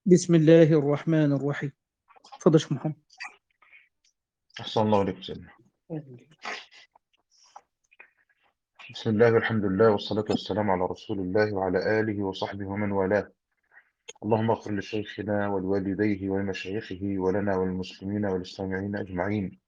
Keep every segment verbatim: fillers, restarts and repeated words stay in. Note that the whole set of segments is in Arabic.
بسم الله الرحمن الرحيم. تفضل يا شيخ محمد. أحسن الله عليكم سيدنا. بسم الله والحمد لله والصلاة والسلام على رسول الله وعلى آله وصحبه ومن والاه. اللهم اغفر لشيخنا ولوالديه ولمشايخه ولنا والمسلمين والمستمعين أجمعين.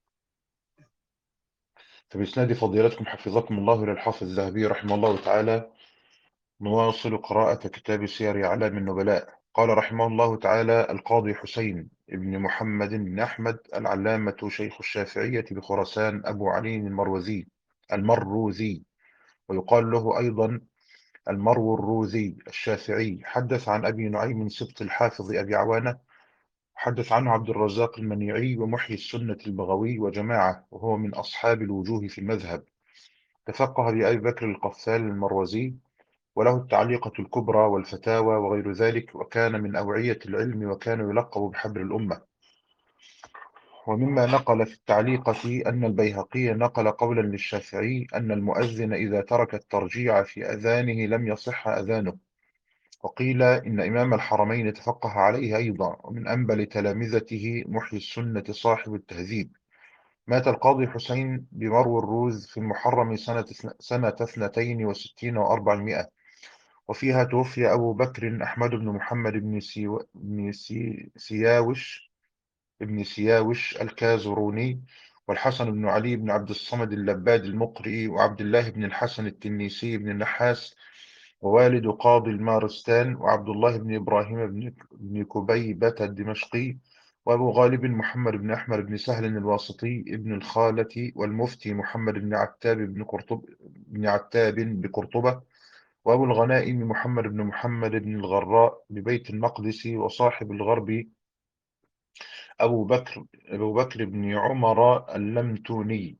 فبإسناد فضيلتكم حفظكم الله إلى الحافظ الذهبي رحمه الله تعالى، نواصل قراءة كتاب سير أعلام النبلاء. قال رحمه الله تعالى: القاضي حسين بن محمد بن أحمد العلامة شيخ الشافعية بخراسان أبو علي المروزي المروزي ويقال له أيضا المروزي الشافعي، حدث عن أبي نعيم سبط الحافظ أبي عوانة، حدث عنه عبد الرزاق المنيعي ومحيي السنة البغوي وجماعة، وهو من أصحاب الوجوه في المذهب. تفقه بأبي بكر القفال المروزي، وله التعليقة الكبرى والفتاوى وغير ذلك، وكان من أوعية العلم، وكان يلقب بحبر الأمة. ومما نقل في التعليقة أن البيهقي نقل قولا للشافعي أن المؤذن إذا ترك الترجيع في أذانه لم يصح أذانه. وقيل إن إمام الحرمين تفقه عليه أيضا، ومن أنبل تلامذته محيي السنة صاحب التهذيب. مات القاضي حسين بمرو الروز في المحرم سنة سنة اثنتين وستين وأربعمائة، وفيها توفي أبو بكر أحمد بن محمد بن, سيو... بن سي... سياوش ابن سياوش الكازروني، والحسن بن علي بن عبد الصمد اللباد المقرئي، وعبد الله بن الحسن التنيسي بن النحاس، ووالد قاضي المارستان، وعبد الله بن إبراهيم بن بن كبيبة الدمشقي، وأبو غالب محمد بن أحمد بن سهل الواسطي ابن الخالة، والمفتي محمد بن عتاب بن قرطب بن عتاب بقرطبة، وأبو الغنائم محمد بن محمد بن الغراء ببيت المقدس، وصاحب الغرب أبو بكر أبو بكر بن عمر اللمتوني.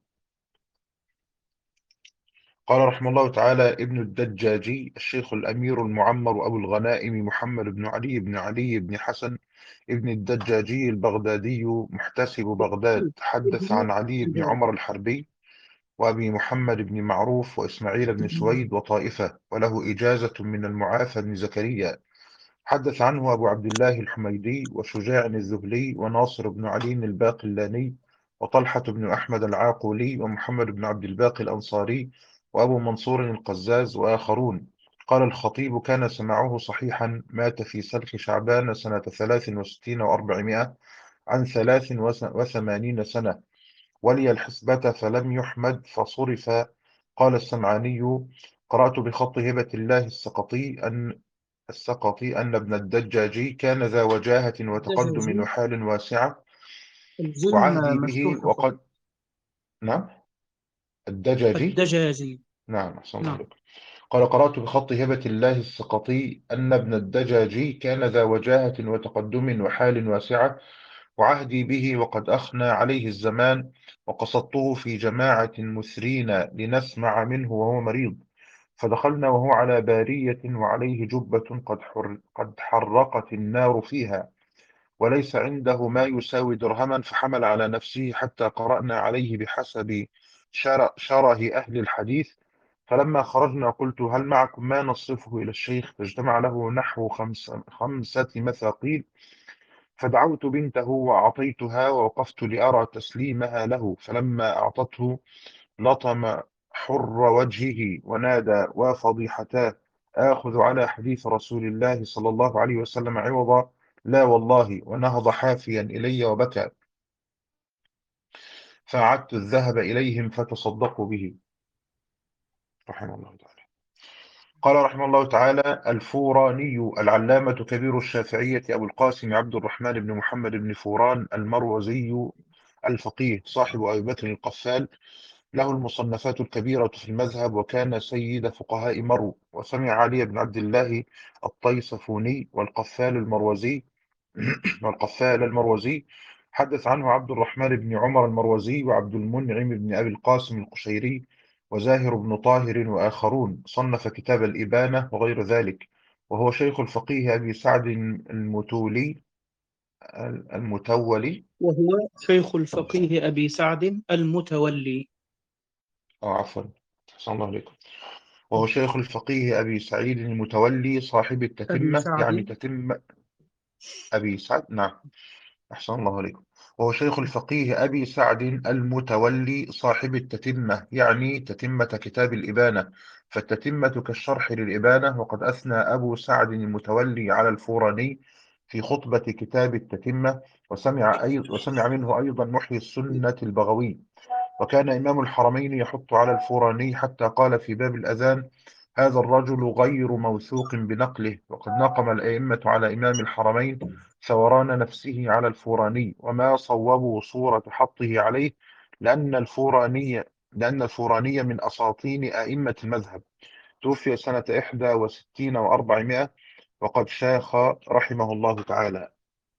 قال رحمه الله تعالى: ابن الدجاجي الشيخ الأمير المعمر أبو الغنائم محمد بن علي بن علي بن حسن ابن الدجاجي البغدادي محتسب بغداد، تحدث عن علي بن عمر الحربي وأبي محمد بن معروف وإسماعيل بن سويد وطائفة، وله إجازة من المعافى بن زكريا. حدث عنه أبو عبد الله الحميدي وشجاع الذهلي وناصر بن علي الباقلاني وطلحة بن أحمد العاقولي ومحمد بن عبد الباقي الأنصاري وأبو منصور القزاز وآخرون. قال الخطيب: كان سماعه صحيحا. مات في سلخ شعبان سنة ثلاث وستين وأربعمائة عن ثلاث وثمانين سنة، ولي الحسبة فلم يحمد فصرف. قال السمعاني: قرأت بخط هبة الله السقطي أن السقطي أن ابن الدجاجي كان ذا وجاهة وتقدم الدجاجي وحال واسعة، الجيم وعهدي به مفتوح فقط. وقد. نعم. الدجاجي. الدجاجي. نعم، أحسن الله نعم. عليكم. قال: قرأت بخط هبة الله السقطي أن ابن الدجاجي كان ذا وجاهة وتقدم وحال واسعة، وعهدي به وقد أخنى عليه الزمان، وقصدته في جماعة مثرين لنسمع منه وهو مريض، فدخلنا وهو على بارية وعليه جبة قد, حر قد حرقت النار فيها، وليس عنده ما يساوي درهما، فحمل على نفسه حتى قرأنا عليه بحسب شر- شره أهل الحديث. فلما خرجنا قلت: هل معكم ما نصرفه إلى الشيخ؟ فاجتمع له نحو خمس خمسة مثاقيل، فدعوت بنته وأعطيتها، ووقفت لأرى تسليمها له، فلما أعطته لطم حر وجهه ونادى: وفضيحتاه، آخذ على حديث رسول الله صلى الله عليه وسلم عوضا؟ لا والله. ونهض حافيا إلي وبكى، فأعدت الذهب إليهم فتصدقوا به، رحمه الله تعالى. قال رحمه الله تعالى: الفوراني العلامة كبير الشافعية أبو القاسم عبد الرحمن بن محمد بن فوران المروزي الفقيه، صاحب أبي بكر القفال، له المصنفات الكبيرة في المذهب، وكان سيد فقهاء مرو. وسمع علي بن عبد الله الطيصفوني والقفال المروزي والقفال المروزي، حدث عنه عبد الرحمن بن عمر المروزي وعبد المنعم بن أبي القاسم القشيري وزاهر بن طاهر وآخرون. صنف كتاب الإبانة وغير ذلك. وهو شيخ الفقيه أبي سعد المتولي المتولي وهو شيخ الفقيه أبي سعد المتولي. أو عفوا، أحسن الله عليكم. وهو شيخ الفقيه أبي سعيد المتولي صاحب أبي التتمة، يعني سعد. تتمة أبي سعد، نعم، أحسن الله عليكم. وهو شيخ الفقيه أبي سعد المتولي صاحب التتمة، يعني تتمة كتاب الإبانة، فالتتمة كالشرح للإبانة. وقد أثنى أبو سعد المتولي على الفوراني في خطبة كتاب التتمة، وسمع, أي وسمع منه أيضا محيي السنة البغوي. وكان إمام الحرمين يحط على الفوراني حتى قال في باب الأذان: هذا الرجل غير موثوق بنقله. وقد نقم الأئمة على إمام الحرمين ثوران نفسه على الفوراني، وما صوبوا صورة حطه عليه، لأن الفوراني لأن الفوراني من أساطين أئمة المذهب. توفي سنة إحدى وستين وأربعمائة، وقد شاخ رحمه الله تعالى.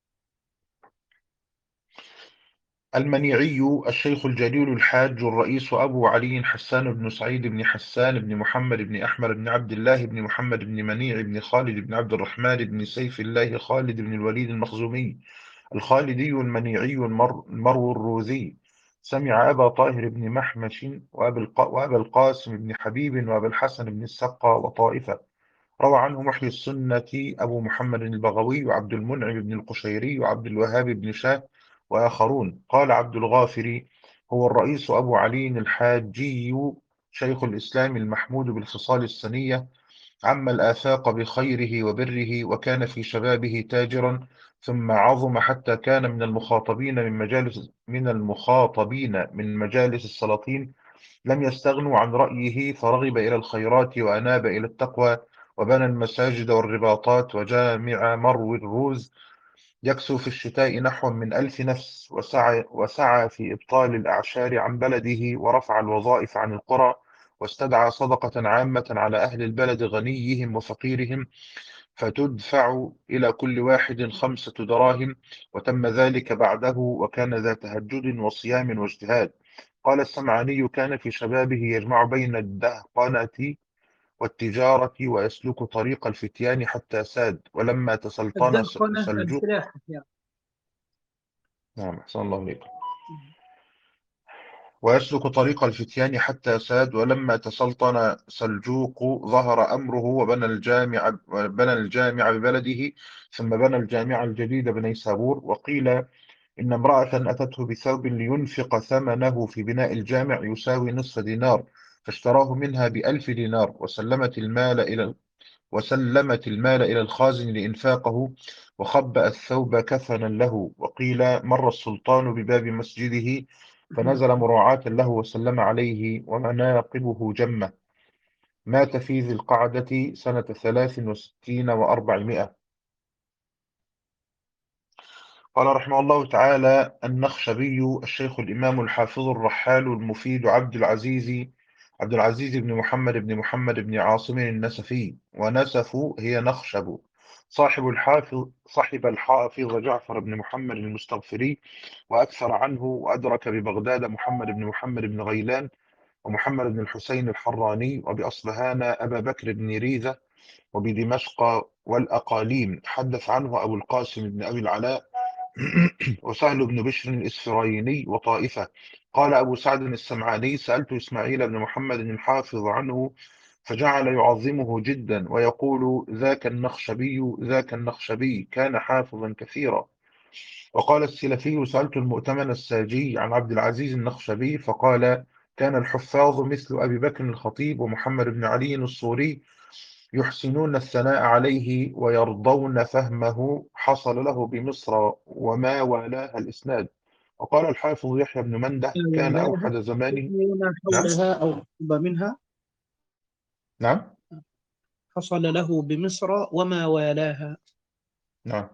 المنيعي الشيخ الجليل الحاج الرئيس أبو علي حسان بن سعيد بن حسان بن محمد بن أحمد بن عبد الله بن محمد بن منيع بن خالد بن عبد الرحمن بن سيف الله خالد بن الوليد المخزومي الخالدي المنيعي المر المرو الروزي. سمع أبا طاهر بن محمش وأبا الق- وأبا القاسم بن حبيب وأبا الحسن بن السقا وطائفة. روى عنه محيي السنة أبو محمد البغوي وعبد المنعم بن القشيري وعبد الوهاب بن شاه وآخرون. قال عبد الغافر: هو الرئيس أبو علي الحاجي شيخ الإسلام المحمود بالخصال السنية، عم الآفاق بخيره وبره، وكان في شبابه تاجرا، ثم عظم حتى كان من المخاطبين من مجالس من المخاطبين من مجالس السلاطين. لم يستغنوا عن رأيه، فرغب إلى الخيرات وأناب إلى التقوى، وبنى المساجد والرباطات، وجامع مرو الروز يكسو في الشتاء نحو من ألف نفس، وسعى, وسعى في إبطال الأعشار عن بلده، ورفع الوظائف عن القرى، واستدعى صدقة عامة على أهل البلد غنيهم وفقيرهم، فتدفع إلى كل واحد خمسة دراهم. وتم ذلك بعده، وكان ذا تهجد وصيام واجتهاد. قال السمعاني: كان في شبابه يجمع بين الدهقنة والتجارة، ويسلك طريق الفتيان حتى ساد، ولما تسلطن س- الدهقنة سلجوق. الفلاحة يعني. نعم، أحسن الله إليك. ويسلك طريق الفتيان حتى ساد، ولما تسلطن سلجوق ظهر أمره، وبنى الجامع بنى الجامع ببلده، ثم بنى الجامع الجديد بنيسابور. وقيل إن امرأة أتته بثوب لينفق ثمنه في بناء الجامع يساوي نصف دينار، فاشتراه منها بألف دينار، وسلمت المال إلى وسلمت المال إلى الخازن لإنفاقه، وخبأ الثوب كفنا له. وقيل مر السلطان بباب مسجده فنزل مراعاة له وسلم عليه، ومناقبه جمة. مات في ذي القعدة سنة ثلاث وستين وأربعمائة. قال رحمه الله تعالى: النخشبي الشيخ الإمام الحافظ الرحال المفيد عبد العزيز عبد العزيز بن محمد بن محمد بن عاصم النسفي، ونسف هي نخشب، صاحب الحافظ صاحب الحافظ جعفر بن محمد المستغفري، وأكثر عنه، وأدرك ببغداد محمد بن محمد بن غيلان، ومحمد بن الحسين الحراني، وبأصبهان أبا بكر بن ريذة، وبدمشق والأقاليم. حدث عنه أبو القاسم بن أبي العلاء وسهل بن بشر الإسفرايني وطائفة. قال أبو سعد السمعاني: سألت إسماعيل بن محمد الحافظ عنه، فجعل يعظمه جدا، ويقول: ذاك النخشبي ذاك النخشبي كان حافظا كثيرا. وقال السلفي: سألت المؤتمن الساجي عن عبد العزيز النخشبي، فقال: كان الحفاظ مثل أبي بكر الخطيب ومحمد بن علي الصوري يحسنون الثناء عليه ويرضون فهمه، حصل له بمصر وما والاها الإسناد. وقال الحافظ يحيى بن منده: كان ولاها أوحد زمانه. وما نعم، حولها أو قرب منها. نعم، حصل له بمصر وما والاها. نعم،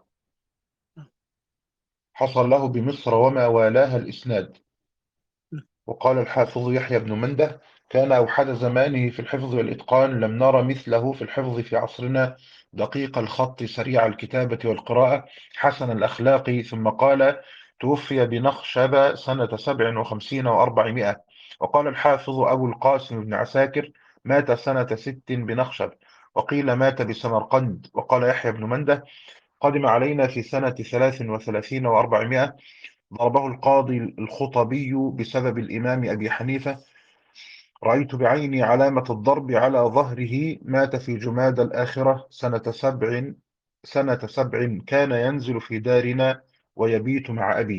حصل له بمصر وما والاها الإسناد. وقال الحافظ يحيى بن منده: كان أوحد زمانه في الحفظ والإتقان، لم نر مثله في الحفظ في عصرنا، دقيق الخط سريع الكتابة والقراءة حسن الأخلاق. ثم قال: توفي بنخشب سنة سبع وخمسين وأربعمائة. وقال الحافظ أبو القاسم بن عساكر: مات سنة ست بنخشب. وقيل مات بسمرقند. وقال يحيى بن منده: قدم علينا في سنة ثلاث وثلاثين وأربعمائة. ضربه القاضي الخطبي بسبب الإمام أبي حنيفة، رأيت بعيني علامة الضرب على ظهره. مات في جماد الآخرة سنة سبع سنة سبع كان ينزل في دارنا ويبيت مع أبي.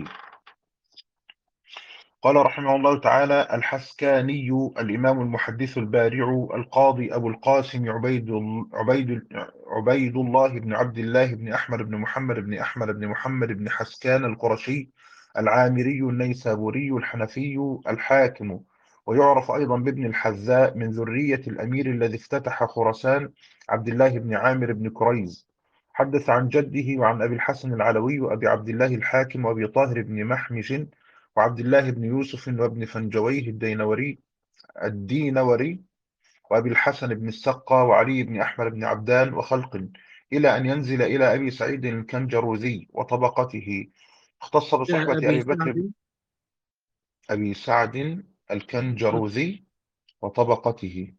قال رحمه الله تعالى: الحسكاني الإمام المحدث البارع القاضي أبو القاسم عبيد عبيد عبيد الله بن عبد الله بن أحمد بن محمد بن أحمد بن محمد بن حسكان القرشي العامري النيسابوري الحنفي الحاكم، ويعرف أيضا بابن الحذاء، من ذرية الأمير الذي افتتح خراسان عبد الله بن عامر بن كريز. حدث عن جده وعن أبي الحسن العلوي وأبي عبد الله الحاكم وأبي طاهر بن محمش وعبد الله بن يوسف وابن فنجويه الدينوري الدينوري وأبي الحسن بن السقا وعلي بن أحمد بن عبدان وخلق، إلى أن ينزل إلى أبي سعيد الكنجروذي وطبقته. اختص بصحبة أبي أبي بكر سعد. أبي سعد الكنجروذي وطبقته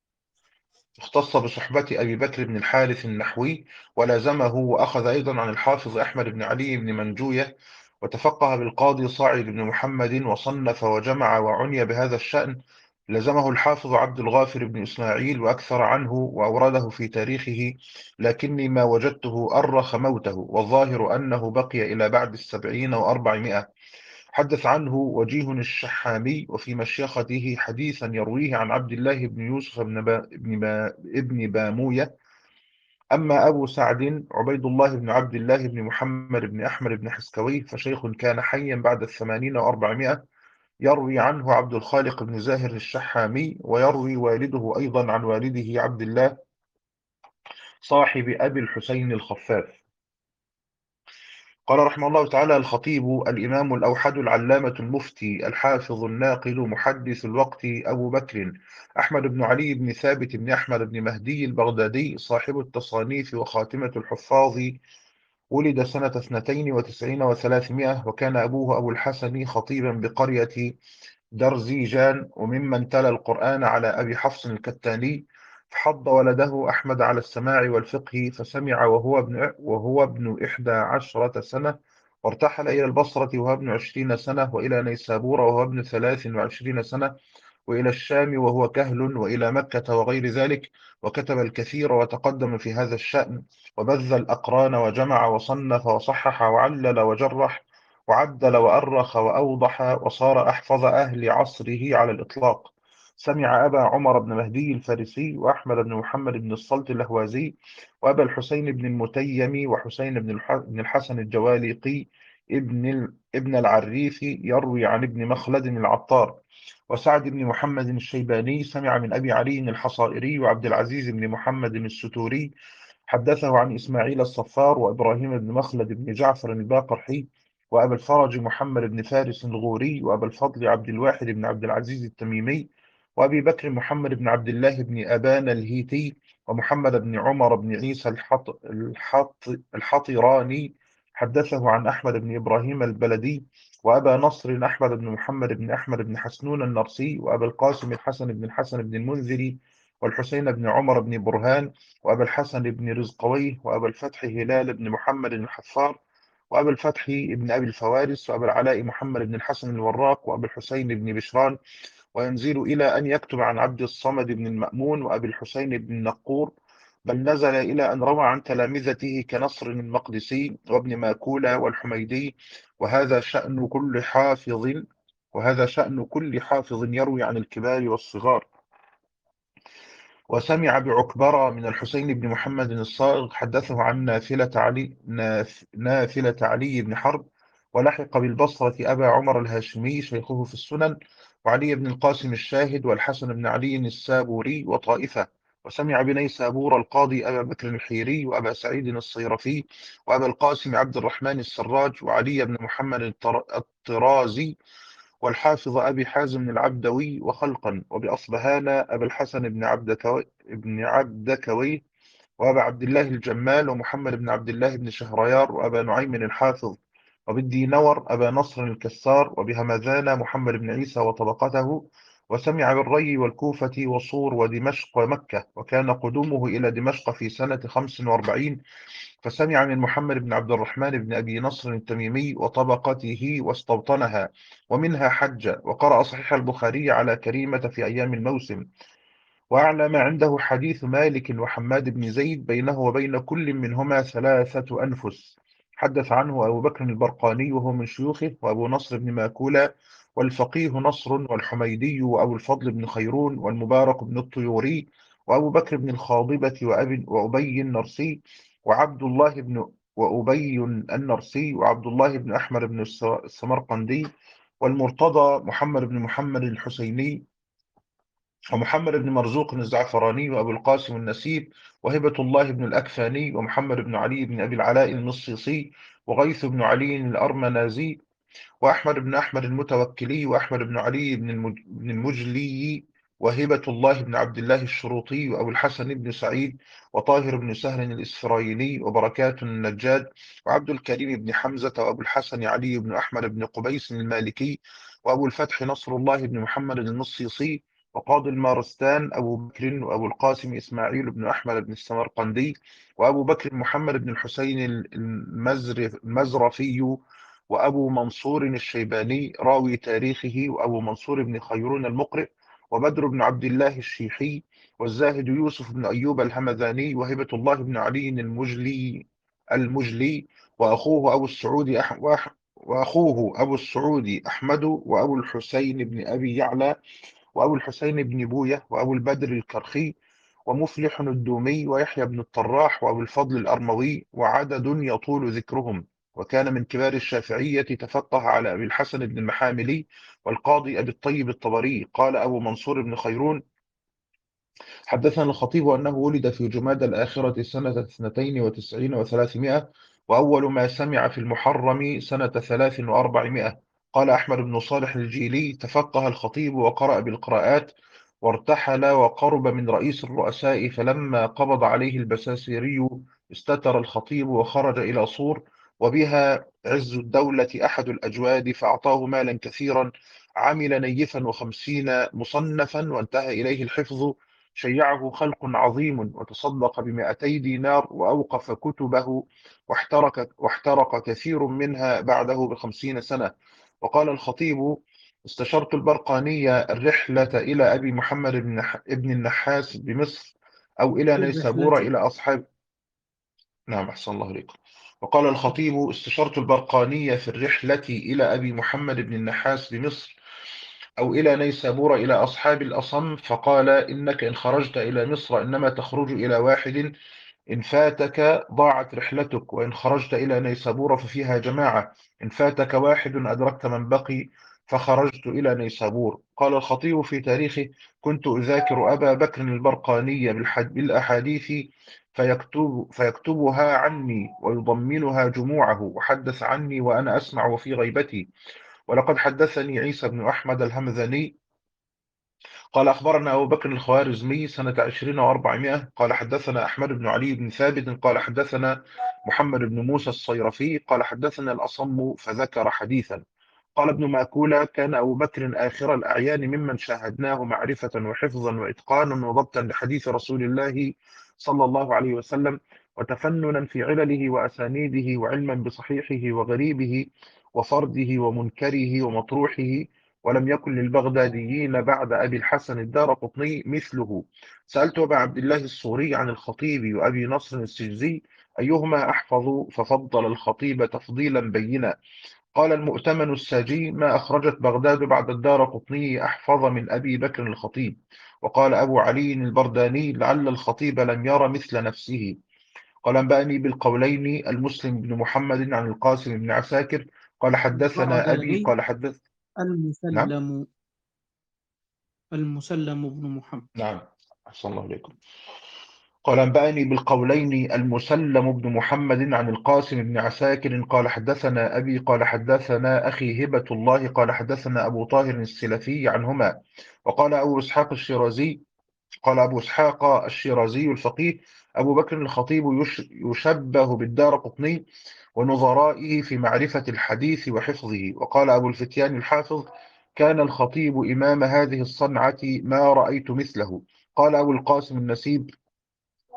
اختص بصحبة أبي بكر بن الحارث النحوي، ولازمه، وأخذ أيضا عن الحافظ أحمد بن علي بن منجوية، وتفقه بالقاضي صاعد بن محمد، وصنف وجمع وعني بهذا الشأن. لزمه الحافظ عبد الغافر بن إسماعيل، وأكثر عنه وأورده في تاريخه، لكني ما وجدته أرخ موته، والظاهر أنه بقي إلى بعد السبعين وأربعمائة. حدث عنه وجيه الشحامي وفي مشيخته حديثا يرويه عن عبد الله بن يوسف بن, با بن, با ابن باموية. أما أبو سعد عبيد الله بن عبد الله بن محمد بن أحمد بن حسكوي فشيخ كان حيا بعد الثمانين وأربعمائة، يروي عنه عبد الخالق بن زاهر الشحامي، ويروي والده أيضا عن والده عبد الله صاحب أبي الحسين الخفاف. قال رحمه الله تعالى: الخطيب الإمام الأوحد العلامة المفتي الحافظ الناقل محدث الوقت أبو بكر أحمد بن علي بن ثابت بن أحمد بن مهدي البغدادي، صاحب التصانيف وخاتمة الحفاظ، ولد سنة اثنتين وتسعين وثلاثمائة، وكان أبوه أبو الحسن خطيبا بقرية درزيجان، وممن تلا القرآن على أبي حفص الكتاني. فحض ولده أحمد على السماع والفقه، فسمع وهو ابن وهو ابن إحدى عشرة سنة، وارتحل إلى البصرة وهو ابن عشرين سنة، وإلى نيسابور وهو ابن ثلاث وعشرين سنة، وإلى الشام وهو كهل، وإلى مكة وغير ذلك، وكتب الكثير وتقدم في هذا الشأن، وبذ الأقران وجمع وصنف وصحح وعلل وجرح وعدل وأرخ وأوضح، وصار أحفظ أهل عصره على الإطلاق. سمع أبا عمر بن مهدي الفارسي، وأحمد بن محمد بن الصلت الأهوازي، وأبا الحسين بن المتيم، وحسين بن الح- بن الحسن الجوالقي، ابن ال- ابن العريفي، يروي عن ابن مخلد العطار، وسعد بن محمد الشيباني. سمع من أبي علي الحصائري وعبد العزيز بن محمد الستوري، حدثه عن إسماعيل الصفار وإبراهيم بن مخلد بن جعفر الباقرحي، وأبا الفرج محمد بن فارس الغوري، وأبا الفضل عبد الواحد بن عبد العزيز التميمي، وأبي بكر محمد بن عبد الله بن أبان الهيتي، ومحمد بن عمر بن عيسى الحط الحط الحطراني، حدثه عن أحمد بن إبراهيم البلدي، وأبا نصر أحمد بن محمد بن أحمد بن حسنون النرسي، وأبا القاسم الحسن بن الحسن بن المنذري، والحسين بن عمر بن برهان، وأبا الحسن بن رزقويه، وأبا الفتح هلال بن محمد الحفار، وأبا الفتح بن أبي الفوارس، وأبا العلاء محمد بن الحسن الوراق، وأبا الحسين بن بشران، وينزل إلى أن يكتب عن عبد الصمد بن المأمون وأبي الحسين بن النقور، بل نزل إلى أن روى عن تلامذته كنصر المقدسي وابن ماكولة والحميدي. وهذا شأن كل حافظ وهذا شأن كل حافظ يروي عن الكبار والصغار. وسمع بعكبرة من الحسين بن محمد الصائغ، حدثه عن نافلة علي ناف نافلة علي بن حرب، ولحق بالبصرة أبا عمر الهاشمي شيخه في السنن، وعلي بن القاسم الشاهد، والحسن بن علي السابوري، وطائفة. وسمع بنيسابور القاضي أبا بكر الحيري، وأبا سعيد الصيرفي، وأبا القاسم عبد الرحمن السراج، وعلي بن محمد الطر- الطرازي، والحافظ أبي حازم العبدوي، وخلقا. وبأصبهان أبا الحسن بن عبدكوي بن عبدكوي، وأبا عبد الله الجمال، ومحمد بن عبد الله بن شهريار، وأبا نعيم الحافظ، وبالدينور أبا نصر الكسار، وبهمذان محمد بن عيسى وطبقته. وسمع بالري والكوفة وصور ودمشق ومكة، وكان قدومه إلى دمشق في سنة خمس وأربعين. فسمع من محمد بن عبد الرحمن بن أبي نصر التميمي وطبقته واستوطنها، ومنها حج، وقرأ صحيح البخاري على كريمة في أيام الموسم. وأعلى ما عنده حديث مالك وحماد بن زيد بينه وبين كل منهما ثلاثة أنفس. حدث عنه أبو بكر البرقاني وهو من شيوخه، وأبو نصر بن ماكولة، والفقيه نصر، والحميدي، وأبو الفضل بن خيرون، والمبارك بن الطيوري، وأبو بكر بن الخاضبة، وأبي وأبي النرسي، وعبد الله بن وأبي النرسي، وعبد الله بن أحمر بن الس- السمرقندي، والمرتضى محمد بن محمد الحسيني، ومحمد بن مرزوق الزعفراني، وأبو القاسم النسيب، وهبة الله بن الأكفاني، ومحمد بن علي بن أبي العلاء المصيصي، وغيث بن علي الأرمنازي، وأحمد بن أحمد المتوكلي، وأحمد بن علي بن المج... بن المجلي، وهبة الله بن عبد الله الشروطي، وأبو الحسن بن سعيد، وطاهر بن سهل الإسفرايني، وبركات النجاد، وعبد الكريم بن حمزة، وأبو الحسن علي بن أحمد بن قبيس المالكي، وأبو الفتح نصر الله بن محمد المصيصي، وقاضي المارستان أبو بكر، وأبو القاسم إسماعيل بن أحمد بن السمرقندي، وأبو بكر محمد بن الحسين المزر- المزرفي، وأبو منصور الشيباني راوي تاريخه، وأبو منصور بن خيرون المقرئ، وبدر بن عبد الله الشيحي، والزاهد يوسف بن أيوب الهمذاني، وهبة الله بن علي المجلي المجلي وأخوه أبو السعود أح... وأح... وأخوه أبو السعود أحمد، وأبو الحسين بن أبي يعلى، وأبو الحسين بن بوية، وأبو البدر الكرخي، ومفلح الدومي، ويحيى بن الطراح، وأبو الفضل الأرموي، وعدد يطول ذكرهم. وكان من كبار الشافعية، تفقه على أبي الحسن بن المحاملي، والقاضي أبي الطيب الطبري. قال أبو منصور بن خيرون: حدثنا الخطيب أنه ولد في جمادى الآخرة سنة اثنتين وتسعين وثلاثمائة، وأول ما سمع في المحرم سنة ثلاث وأربعمائة. قال أحمد بن صالح الجيلي: تفقه الخطيب وقرأ بالقراءات، وارتحل وقرب من رئيس الرؤساء، فلما قبض عليه البساسيري استتر الخطيب وخرج إلى صور، وبها عز الدولة أحد الأجواد، فأعطاه مالا كثيرا، عمل نيفا وخمسين مصنفا وانتهى إليه الحفظ، شيعه خلق عظيم، وتصدق بمائتي دينار، وأوقف كتبه، واحترق, واحترق كثير منها بعده بخمسين سنة. وقال الخطيب: استشرت البرقانية الرحلة إلى أبي محمد بن نح- ابن النحاس بمصر، أو إلى في نيسابور الرحلة. إلى أصحاب. نعم، أحسن الله إليكم. وقال الخطيب: استشرت البرقانية في الرحلة إلى أبي محمد بن النحاس بمصر، أو إلى نيسابور إلى أصحاب الأصم، فقال: إنك إن خرجت إلى مصر إنما تخرج إلى واحد، إن فاتك ضاعت رحلتك، وإن خرجت إلى نيسابور ففيها جماعة، إن فاتك واحد أدركت من بقي، فخرجت إلى نيسابور. قال الخطيب في تاريخه: كنت أذاكر أبا بكر البرقاني بالحد- بالأحاديث، فيكتب فيكتبها عني ويضمنها جموعه، وحدث عني وأنا أسمع وفي غيبتي. ولقد حدثني عيسى بن أحمد الهمذاني قال: أخبرنا أبو بكر الخوارزمي سنة عشرين وأربعمائة. قال: حدثنا أحمد بن علي بن ثابت قال: حدثنا محمد بن موسى الصيرفي قال: حدثنا الأصم، فذكر حديثا. قال ابن مأكولة: كان أبو بكر آخر الأعيان ممن شاهدناه معرفة وحفظا وإتقانا وضبطا لحديث رسول الله صلى الله عليه وسلم، وتفننا في علله وأسانيده، وعلما بصحيحه وغريبه، وفرده ومنكره ومطروحه، ولم يكن للبغداديين بعد أبي الحسن الدارقطني مثله. سألت أبا عبد الله الصوري عن الخطيب وأبي نصر السجزي أيهما أحفظ، ففضل الخطيب تفضيلا بينا. قال المؤتمن الساجي: ما أخرجت بغداد بعد الدارقطني أحفظ من أبي بكر الخطيب. وقال أبو علي البرداني: لعل الخطيب لم ير مثل نفسه. قال: أنبأني بالقولين المسلم بن محمد عن القاسم بن عساكر قال: بعد حدثنا أبي لدي قال حدث. نعم. المسلم المسلم بن محمد. نعم، أحسن الله إليكم. قال: أنبأني بالقولين المسلم بن محمد عن القاسم بن عساكر قال: حدثنا أبي قال: حدثنا أخي هبة الله قال: حدثنا أبو طاهر السلفي عنهما. وقال أبو إسحاق الشيرازي قال أبو إسحاق الشيرازي الفقيه: أبو بكر الخطيب يش- يشبه بالدار قطني ونظرائه في معرفة الحديث وحفظه. وقال أبو الفتيان الحافظ: كان الخطيب إمام هذه الصنعة، ما رأيت مثله. قال أبو القاسم النسيب: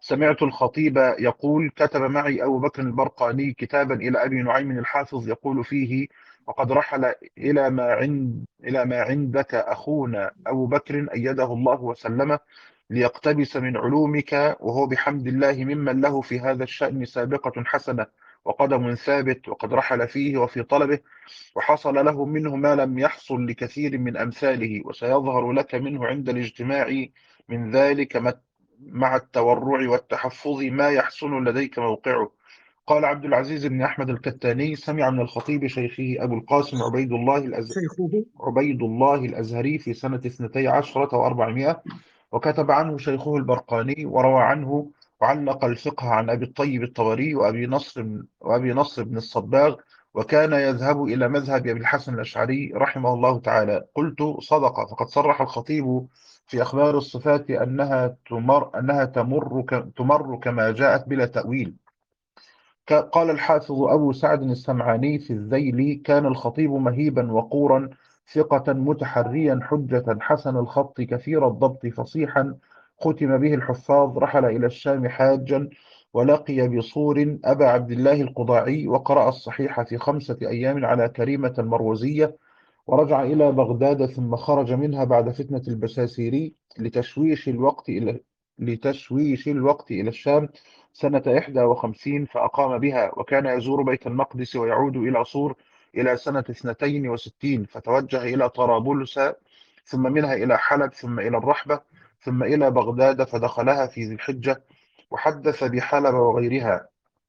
سمعت الخطيب يقول: كتب معي أبو بكر البرقاني كتابا إلى أبي نعيم الحافظ يقول فيه: وقد رحل إلى ما عند إلى ما عندك أخونا أبو بكر أيده الله وسلمه ليقتبس من علومك، وهو بحمد الله ممن له في هذا الشأن سابقة حسنة وقدم ثابت، وقد رحل فيه وفي طلبه، وحصل له منه ما لم يحصل لكثير من أمثاله، وسيظهر لك منه عند الاجتماع من ذلك مت- مع التورع والتحفظ ما يحسن لديك موقعه. قال عبد العزيز بن أحمد الكتاني: سمع من الخطيب شيخه أبو القاسم عبيد الله الأز... شيخه. عبيد الله الأزهري في سنة اثنتي عشرة وأربعمائة، وكتب عنه شيخه البرقاني، وروى عنه وعلق الفقه عن أبي الطيب الطبري وأبي نصر وأبي نصر بن الصباغ، وكان يذهب إلى مذهب أبي الحسن الأشعري رحمه الله تعالى. قلت: صدق، فقد صرح الخطيب في أخبار الصفات أنها تمر أنها تمر ك- تمر كما جاءت بلا تأويل. ك- قال الحافظ أبو سعد السمعاني في الذيل: كان الخطيب مهيبا وقورا، ثقة متحريا، حجة حسن الخط كثير الضبط فصيحا، ختم به الحفاظ، رحل إلى الشام حاجا، ولقي بصور أبا عبد الله القضاعي، وقرأ الصحيح في خمسة أيام على كريمة المروزية، ورجع إلى بغداد، ثم خرج منها بعد فتنة البساسيري لتشويش الوقت إلى لتشويش الوقت إلى الشام سنة إحدى وخمسين، فأقام بها، وكان يزور بيت المقدس ويعود إلى صور إلى سنة اثنتين وستين، فتوجه إلى طرابلس، ثم منها إلى حلب، ثم إلى الرحبة، ثم إلى بغداد فدخلها في ذي الحجة، وحدث بحلب وغيرها.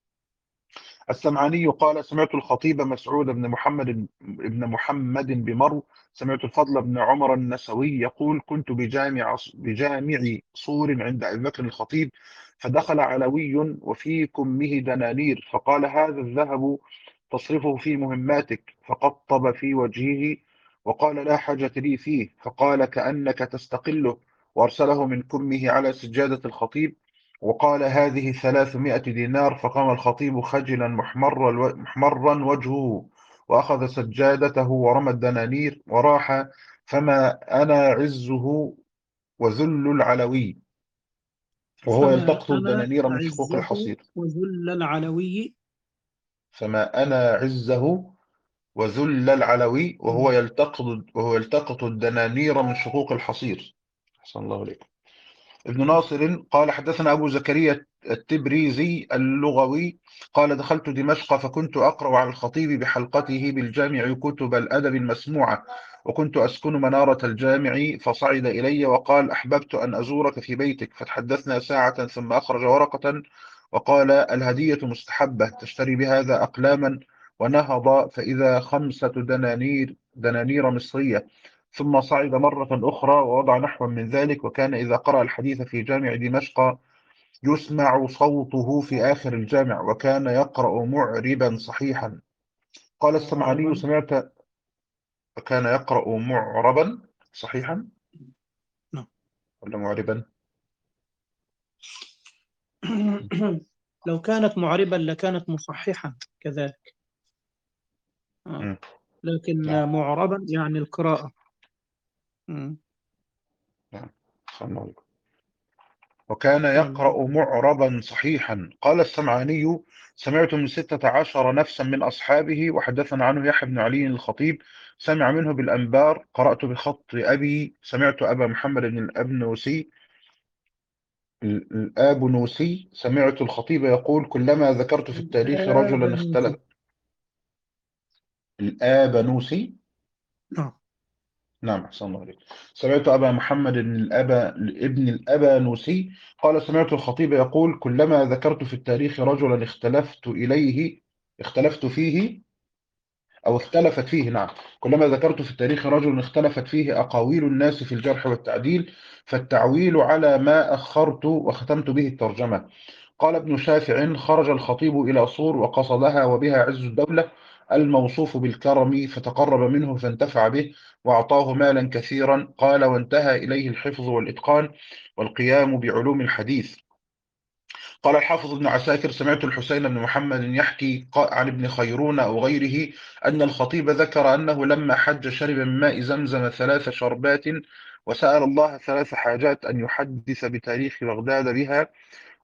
السمعاني قال: سمعت الخطيب مسعود بن محمد بن محمد بمرو، سمعت الفضل بن عمر النسوي يقول: كنت بجامع بجامع صور عند أبي بكر الخطيب، فدخل علوي وفي كمه دنانير، فقال: هذا الذهب تصرفه في مهماتك، فقطب في وجهه وقال: لا حاجة لي فيه، فقال: كأنك تستقله، وأرسله من كمه على سجادة الخطيب، وقال: هذه ثلاثمائة دينار. فقام الخطيب خجلا محمر الو... محمرا وجهه، وأخذ سجادته ورمى الدنانير وراح. فما أنا عزه وذل العلوي، وهو فما يلتقط أنا الدنانير من شقوق عزه الحصير. وذل العلوي. فما أنا عزه وذل العلوي، وهو مم. يلتقط وهو يلتقط الدنانير من شقوق الحصير. أحسن الله عليك. ابن مم. ناصر قال: حدثنا أبو زكريا التبريزي اللغوي قال: دخلت دمشق فكنت أقرأ على الخطيب بحلقته بالجامع كتب الأدب المسموعة، وكنت أسكن منارة الجامع، فصعد إلي وقال: أحببت أن أزورك في بيتك، فتحدثنا ساعة، ثم أخرج ورقة وقال: الهدية مستحبة، تشتري بهذا أقلاما. ونهض فإذا خمسة دنانير دنانير مصرية، ثم صعد مرة أخرى ووضع نحوا من ذلك، وكان إذا قرأ الحديث في جامع دمشق يسمع صوته في آخر الجامع، وكان يقرأ معربا صحيحا. قال السمعاني: معربا. سمعت كان يقرأ معربا صحيحا نعم. ولا معربا؟ لو كانت معربا لكانت مصححا كذلك. آه. مم. لكن نعم معربا يعني القراءة. مم. نعم. صلى الله عليه وسلم. وكان آمين. يقرأ معربا صحيحا. قال السمعاني: سمعت من ستة عشر نفسا من أصحابه، وحدثنا عنه يحيى بن علي الخطيب، سمع منه بالأنبار، قرأت بخط أبي، سمعت أبا محمد بن الأبنوسي الآبنوسي، سمعت الخطيب يقول: كلما ذكرت في التاريخ رجلا اختلف. الآبنوسي. الآبنوسي. نعم. نعم أحسن الله عليك. سمعت أبا محمد بن الأبا ابن الأبانوسي قال: سمعت الخطيب يقول: كلما ذكرت في التاريخ رجلا اختلفت إليه اختلفت فيه أو اختلفت فيه نعم كلما ذكرت في التاريخ رجل اختلفت فيه أقاويل الناس في الجرح والتعديل، فالتعويل على ما أخرت وختمت به الترجمة. قال ابن شافع: خرج الخطيب إلى صور وقصدها وبها عز الدولة الموصوف بالكرم، فتقرب منه فانتفع به، وأعطاه مالا كثيرا. قال: وانتهى إليه الحفظ والإتقان والقيام بعلوم الحديث. قال الحافظ ابن عساكر: سمعت الحسين بن محمد يحكي عن ابن خيرون أو غيره أن الخطيب ذكر أنه لما حج شرب من ماء زمزم ثلاث شربات، وسأل الله ثلاث حاجات: أن يحدث بتاريخ بغداد بها،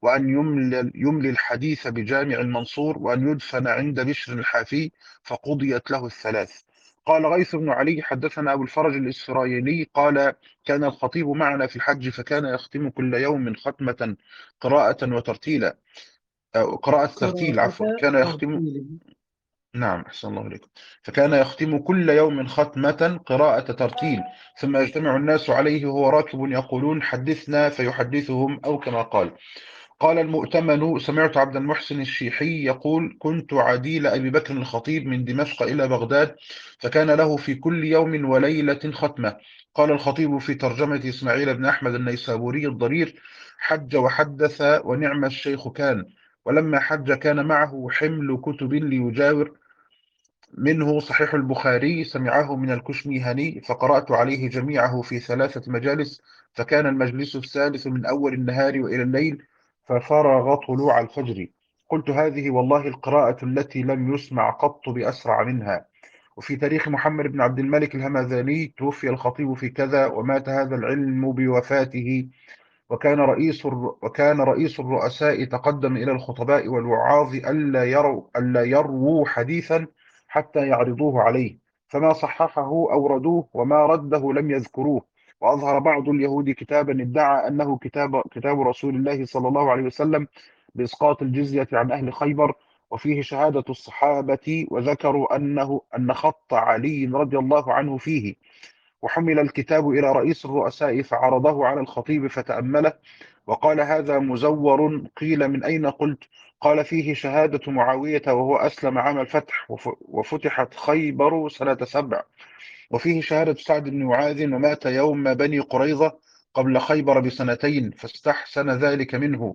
وأن يملي, يملي الحديث بجامع المنصور، وأن يدفن عند بشر الحافي، فقضيت له الثلاث. قال غيث بن علي حدثنا أبو الفرج الإسرائيلي قال كان الخطيب معنا في الحج، فكان يختم كل يوم ختمة قراءة وترتيلا، أو قراءة ترتيل عفوا، قراءة كان يختم. ترتيل. نعم أحسن الله إليكم. فكان يختم كل يوم ختمة قراءة ترتيل، ثم يجتمع الناس عليه وهو راكب يقولون حدثنا فيحدثهم، أو كما قال. قال المؤتمن سمعت عبد المحسن الشيحي يقول كنت عديل أبي بكر الخطيب من دمشق إلى بغداد، فكان له في كل يوم وليلة ختمة. قال الخطيب في ترجمة إسماعيل بن أحمد النيسابوري الضرير حج وحدث ونعم الشيخ كان، ولما حج كان معه حمل كتب ليجاور، منه صحيح البخاري سمعه من الكشميهني، فقرأت عليه جميعه في ثلاثة مجالس، فكان المجلس الثالث من أول النهار وإلى الليل، ففرغ طلوع الفجر. قلت هذه والله القراءة التي لم يسمع قط بأسرع منها. وفي تاريخ محمد بن عبد الملك الهمذاني توفي الخطيب في كذا، ومات هذا العلم بوفاته، وكان رئيس الر... وكان رئيس الرؤساء تقدم إلى الخطباء والوعاظ ألا يروا ألا يرووا حديثا حتى يعرضوه عليه، فما صححه أوردوه، وما رده لم يذكروه. وأظهر بعض اليهود كتابا ادعى أنه كتاب كتاب رسول الله صلى الله عليه وسلم بإسقاط الجزية عن أهل خيبر، وفيه شهادة الصحابة، وذكروا أنه أن خط علي رضي الله عنه فيه. وحمل الكتاب إلى رئيس الرؤساء فعرضه على الخطيب فتأمله، وقال هذا مزور. قيل من أين؟ قلت قال فيه شهادة معاوية وهو أسلم عام الفتح، وف- وفتحت خيبر سنة سبع، وفيه شهادة سعد بن معاذ ومات يوم بني قريظة قبل خيبر بسنتين، فاستحسن ذلك منه.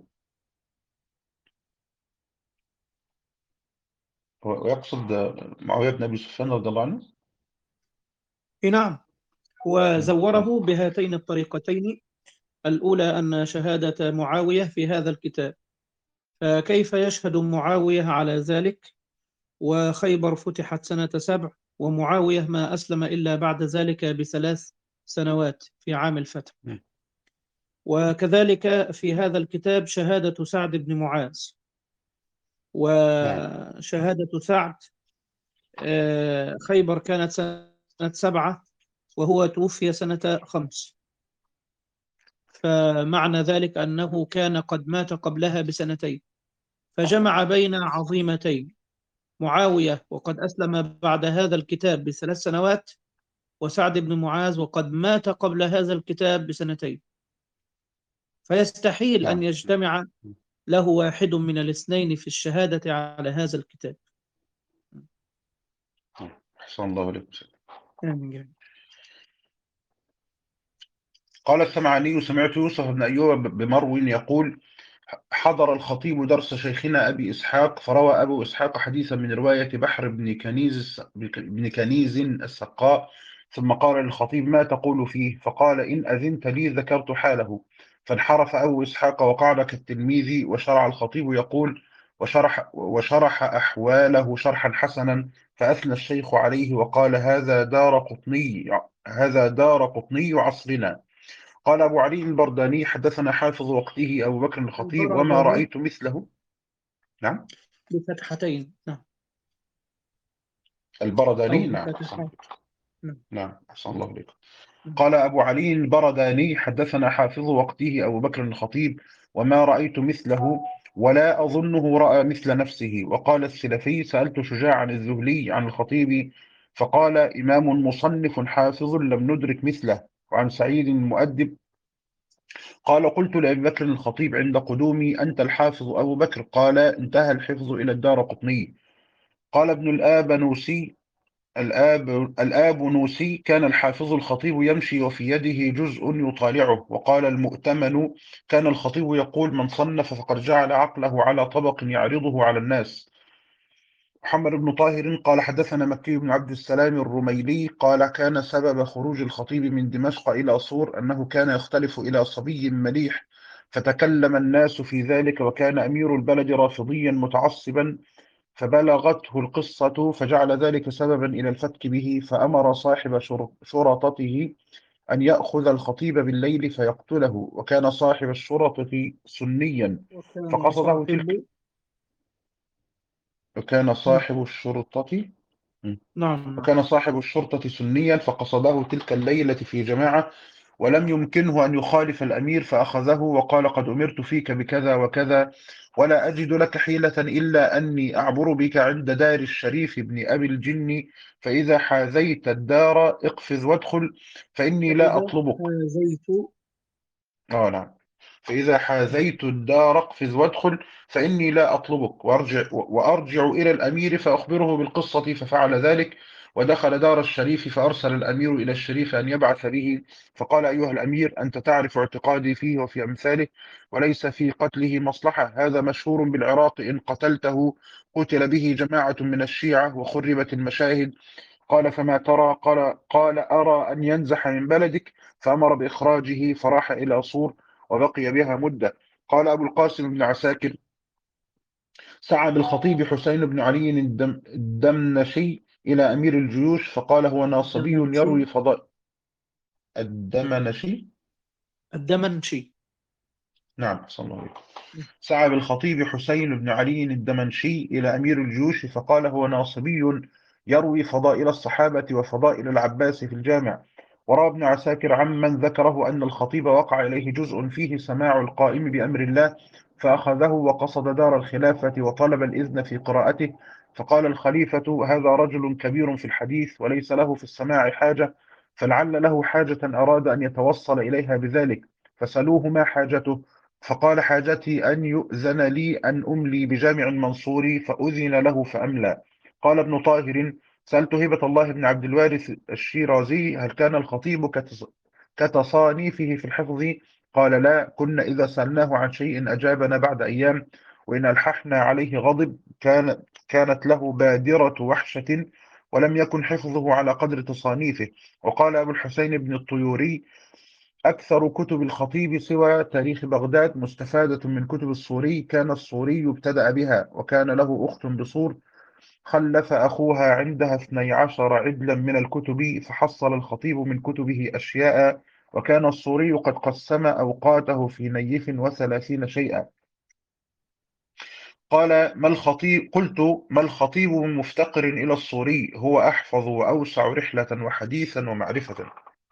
ويقصد معاوية بن أبي سفيان رضي الله عنه. إيه نعم، م- م- وزوره بهاتين الطريقتين. الأولى أن شهادة معاوية في هذا الكتاب، فكيف يشهد معاوية على ذلك وخيبر فتحت سنة سبع، ومعاوية ما أسلم إلا بعد ذلك بثلاث سنوات في عام الفتح. م- وكذلك في هذا الكتاب شهادة سعد بن معاذ، نعم وشهادة سعد آه، خيبر كانت سنة سبعة وهو توفي سنة خمس، فمعنى ذلك أنه كان قد مات قبلها بسنتين، فجمع بين عظيمتين: معاوية وقد أسلم بعد هذا الكتاب بثلاث سنوات، وسعد بن معاذ وقد مات قبل هذا الكتاب بسنتين، فيستحيل أن نعم يجتمع له واحد من الاثنين في الشهادة على هذا الكتاب. نعم. أحسن الله عليكم. آمين. قال السمعاني سمعت يوسف بن أيوب بمرو يقول حضر الخطيب درس شيخنا أبي إسحاق، فروى أبو إسحاق حديثا من رواية بحر بن كنيز بن كنيز السقاء، ثم قال للخطيب ما تقول فيه؟ فقال إن أذنت لي ذكرت حاله. فانحرف أبو إسحاق وقعد كالتلميذ، وشرع الخطيب يقول وشرح, وشرح أحواله شرحا حسنا، فأثنى الشيخ عليه وقال هذا دار قطني هذا دار قطني عصرنا. قال أبو علي البرداني حدثنا حافظ وقته أبو بكر الخطيب وما البرداني رأيت مثله. نعم بفتحتين، نعم، أو البرداني. نعم أحسن. بفتحات، نعم. نعم أحسن الله عليكم. نعم. قال أبو علي البرداني حدثنا حافظ وقته أبو بكر الخطيب وما رأيت مثله، ولا أظنه رأى مثل نفسه. وقال السلفي سألت شجاعا الذهلي عن الخطيب فقال إمام مصنف حافظ لم ندرك مثله. وعن سعيد المؤدب قال قلت لأبي بكر الخطيب عند قدومي أنت الحافظ أبو بكر؟ قال انتهى الحفظ إلى الدار قطني. قال ابن الآبنوسي الآب الآبنوسي كان الحافظ الخطيب يمشي وفي يده جزء يطالعه. وقال المؤتمن كان الخطيب يقول من صنف فقد جعل عقله على طبق يعرضه على الناس. محمد بن طاهر قال حدثنا مكي بن عبد السلام الرميلي قال كان سبب خروج الخطيب من دمشق إلى صور أنه كان يختلف إلى صبي مليح، فتكلم الناس في ذلك، وكان أمير البلد رافضيا متعصبا، فبلغته القصة فجعل ذلك سببا إلى الفتك به، فأمر صاحب شر- شرطته أن يأخذ الخطيب بالليل فيقتله، وكان صاحب الشرطة سنيا وكان فقصده تلك صاحب. وكان مم. صاحب الشرطة نعم نعم. وكان صاحب الشرطة سنيا فقصده تلك الليلة في جماعة، ولم يمكنه أن يخالف الأمير، فأخذه وقال: قد أمرت فيك بكذا وكذا، ولا أجد لك حيلة إلا أني أعبر بك عند دار الشريف بن أبي الجن، فإذا حاذيت الدار اقفز وادخل، فإني لا فإذا أطلبك. حازيت. آه نعم. فإذا حاذيت الدار اقفز وادخل، فإني لا أطلبك، وأرجع, وأرجع إلى الأمير فأخبره بالقصة، ففعل ذلك، ودخل دار الشريف، فأرسل الأمير إلى الشريف أن يبعث به، فقال: أيها الأمير، أنت تعرف اعتقادي فيه وفي أمثاله، وليس في قتله مصلحة، هذا مشهور بالعراق، إن قتلته قتل به جماعة من الشيعة وخربت المشاهد. قال: فما ترى؟ قال قال أرى أن ينزح من بلدك، فأمر بإخراجه، فراح إلى صور وبقي بها مدة. قال أبو القاسم بن عساكر: سعى بالخطيب حسين بن علي الدم الدمنشي إلى أمير الجيوش، فقال: هو ناصبي الدمنشي. يروي فضائل الدمنشي. الدمنشي. نعم، أحسن الله عليكم. سعى بالخطيب حسين بن علي الدمنشي إلى أمير الجيوش، فقال: هو ناصبي يروي فضائل الصحابة وفضائل العباس في الجامع. وروى ابن عساكر عمن ذكره أن الخطيب وقع إليه جزء فيه سماع القائم بأمر الله، فأخذه وقصد دار الخلافة وطلب الإذن في قراءته، فقال الخليفة: هذا رجل كبير في الحديث وليس له في السماع حاجة، فلعل له حاجة أراد أن يتوصل إليها بذلك، فسألوه: ما حاجته؟ فقال: حاجتي أن يؤذن لي أن أملي بجامع المنصوري، فأذن له فأملى. قال ابن طاهر: سألت هبة الله بن عبد الوارث الشيرازي: هل كان الخطيب كتص- كتصانيفه في الحفظ؟ قال: لا، كنا إذا سألناه عن شيء أجابنا بعد أيام، وإن ألححنا عليه غضب. كان كانت له بادرة وحشة، ولم يكن حفظه على قدر تصانيفه. وقال أبو الحسين بن الطيوري: أكثر كتب الخطيب سوى تاريخ بغداد مستفادة من كتب الصوري، كان الصوري ابتدأ بها، وكان له أخت بصور، خلف أخوها عندها اثني عشر عدلا من الكتب، فحصل الخطيب من كتبه أشياء، وكان الصوري قد قسم أوقاته في نيف وثلاثين شيئا. قال: ما الخطيب قلت: ما الخطيب من مفتقر إلى الصوري، هو أحفظ وأوسع رحلة وحديثا ومعرفة.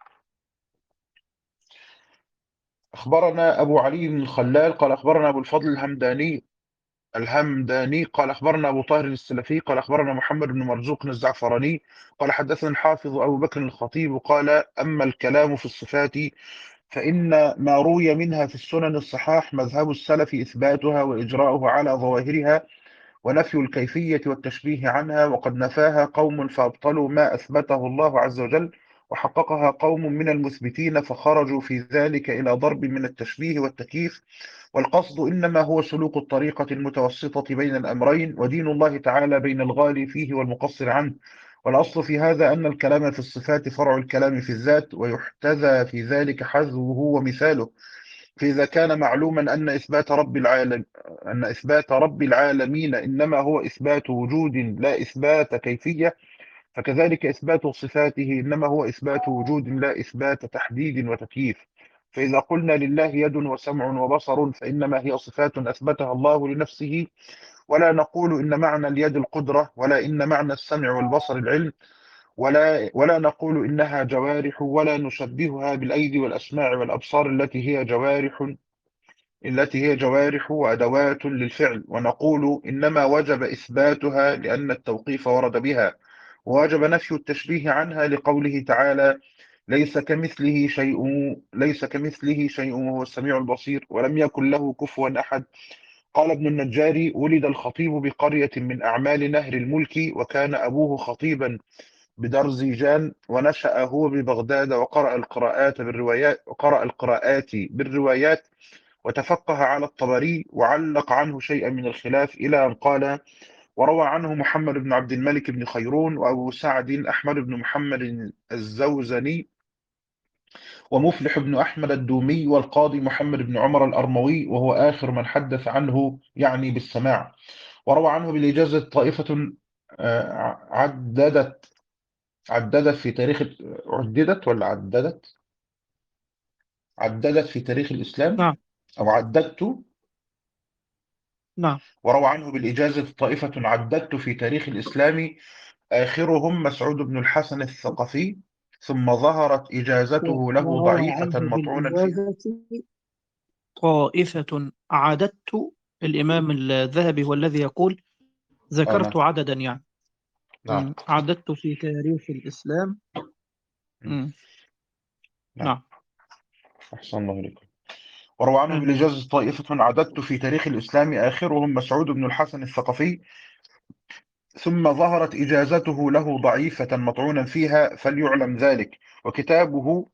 أخبرنا أبو علي بن الخلال قال أخبرنا أبو الفضل الهمداني الهمداني قال أخبرنا أبو طاهر السلفي قال أخبرنا محمد بن مرزوق الزعفراني قال حدثنا الحافظ أبو بكر الخطيب قال: أما الكلام في الصفات فإن ما روي منها في السنن الصحاح مذهب السلف إثباتها وإجراؤها على ظواهرها، ونفي الكيفية والتشبيه عنها، وقد نفاها قوم فأبطلوا ما أثبته الله عز وجل، وحققها قوم من المثبتين فخرجوا في ذلك إلى ضرب من التشبيه والتكييف. والقصد إنما هو سلوك الطريقة المتوسطة بين الأمرين، ودين الله تعالى بين الغالي فيه والمقصر عنه. والأصل في هذا أن الكلام في الصفات فرع الكلام في الذات، ويحتذى في ذلك حذوه ومثاله. فإذا كان معلوما أن إثبات رب العالم أن إثبات رب العالمين إنما هو إثبات وجود لا إثبات كيفية، فكذلك إثبات صفاته إنما هو إثبات وجود لا إثبات تحديد وتكييف. فإذا قلنا لله يد وسمع وبصر، فإنما هي صفات أثبتها الله لنفسه، ولا نقول إن معنى اليد القدرة، ولا إن معنى السمع والبصر العلم، ولا ولا نقول إنها جوارح، ولا نشبهها بالأيدي والأسماع والأبصار التي هي جوارح التي هي جوارح وأدوات للفعل، ونقول إنما وجب إثباتها لأن التوقيف ورد بها، ووجب نفي التشبيه عنها لقوله تعالى: ليس كمثله شيء ليس كمثله شيء وهو السميع البصير، ولم يكن له كفوا أحد. قال ابن النجار: ولد الخطيب بقرية من أعمال نهر الملك، وكان أبوه خطيبا بدرزيجان، ونشأ هو ببغداد، وقرأ القراءات بالروايات وقرأ القراءات بالروايات وتفقه على الطبري، وعلق عنه شيئا من الخلاف، إلى أن قال: وروى عنه محمد بن عبد الملك بن خيرون، وأبو سعد أحمد بن محمد الزوزني، ومفلح بن أحمد الدومي، والقاضي محمد بن عمر الأرموي، وهو آخر من حدث عنه يعني بالسماع. وروى عنه بالإجازة طائفة آه، عددت عددت في تاريخ عددت ولا عددت عددت في تاريخ الإسلام نعم. أو عددت. نعم. وروى عنه بالإجازة طائفة عددت في تاريخ الإسلام آخرهم مسعود بن الحسن الثقفي، ثم ظهرت إجازته له وروى ضعيفة عنه مطعونا فيها. بالإجازة طائفة عددت. الإمام الذهبي هو الذي يقول آه نعم. ذكرت عددا يعني. نعم. مم. عددت في تاريخ الإسلام. مم. مم. نعم. نعم. أحسن الله إليكم. وروى عنه آمين. بالإجازة طائفة عددت في تاريخ الإسلام آخرهم مسعود بن الحسن الثقفي، ثم ظهرت إجازته له ضعيفة مطعونا فيها فليعلم ذلك. وكتابه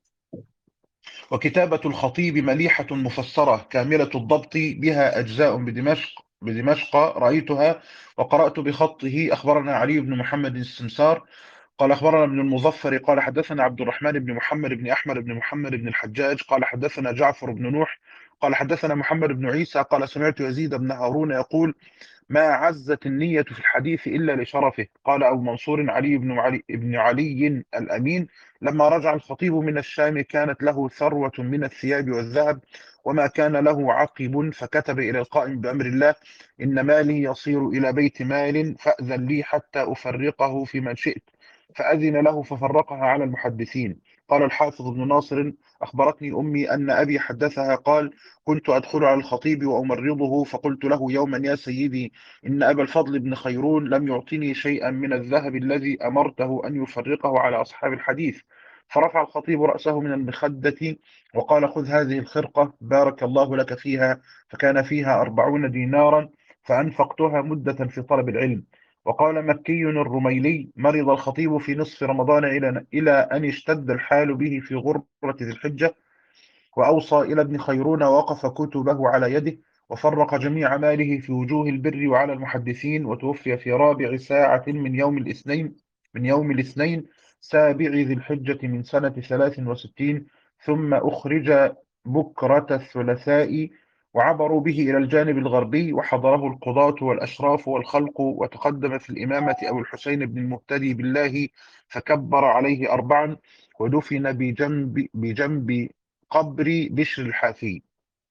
وكتابة الخطيب مليحة مفسرة كاملة الضبط بها أجزاء بدمشق بدمشق رأيتها وقرأت بخطه. أخبرنا علي بن محمد السمسار قال أخبرنا ابن المظفر قال حدثنا عبد الرحمن بن محمد بن أحمد بن محمد بن الحجاج قال حدثنا جعفر بن نوح قال حدثنا محمد بن عيسى قال سمعت يزيد بن هارون يقول ما عزت النية في الحديث إلا لشرفه. قال أبو منصور علي بن علي, بن علي الأمين لما رجع الخطيب من الشام كانت له ثروة من الثياب والذهب وما كان له عقب، فكتب إلى القائم بأمر الله إن مالي يصير إلى بيت مال فأذن لي حتى أفرقه في من شئت، فأذن له ففرقها على المحدثين. قال الحافظ بن ناصر أخبرتني أمي أن أبي حدثها قال كنت أدخل على الخطيب وأمرضه فقلت له يوما يا سيدي إن أبا الفضل بن خيرون لم يعطني شيئا من الذهب الذي أمرته أن يفرقه على أصحاب الحديث. فرفع الخطيب رأسه من المخدة وقال خذ هذه الخرقة بارك الله لك فيها، فكان فيها أربعون دينارا فأنفقتها مدة في طلب العلم. وقال مكي الرميلي مرض الخطيب في نصف رمضان إلى إلى أن اشتد الحال به في غرة ذي الحجة، وأوصى إلى ابن خيرون ووقف كتبه على يده وفرق جميع ماله في وجوه البر وعلى المحدثين، وتوفي في رابع ساعة من يوم الاثنين من يوم الاثنين سابع ذي الحجة من سنة ثلاث وستين، ثم أخرج بكرة الثلاثاء وعبروا به إلى الجانب الغربي وحضره القضاة والأشراف والخلق، وتقدم في الإمامة أبو الحسين بن المهتدي بالله فكبر عليه أربعا، ودفن بجنب بجنب قبر بشر الحافي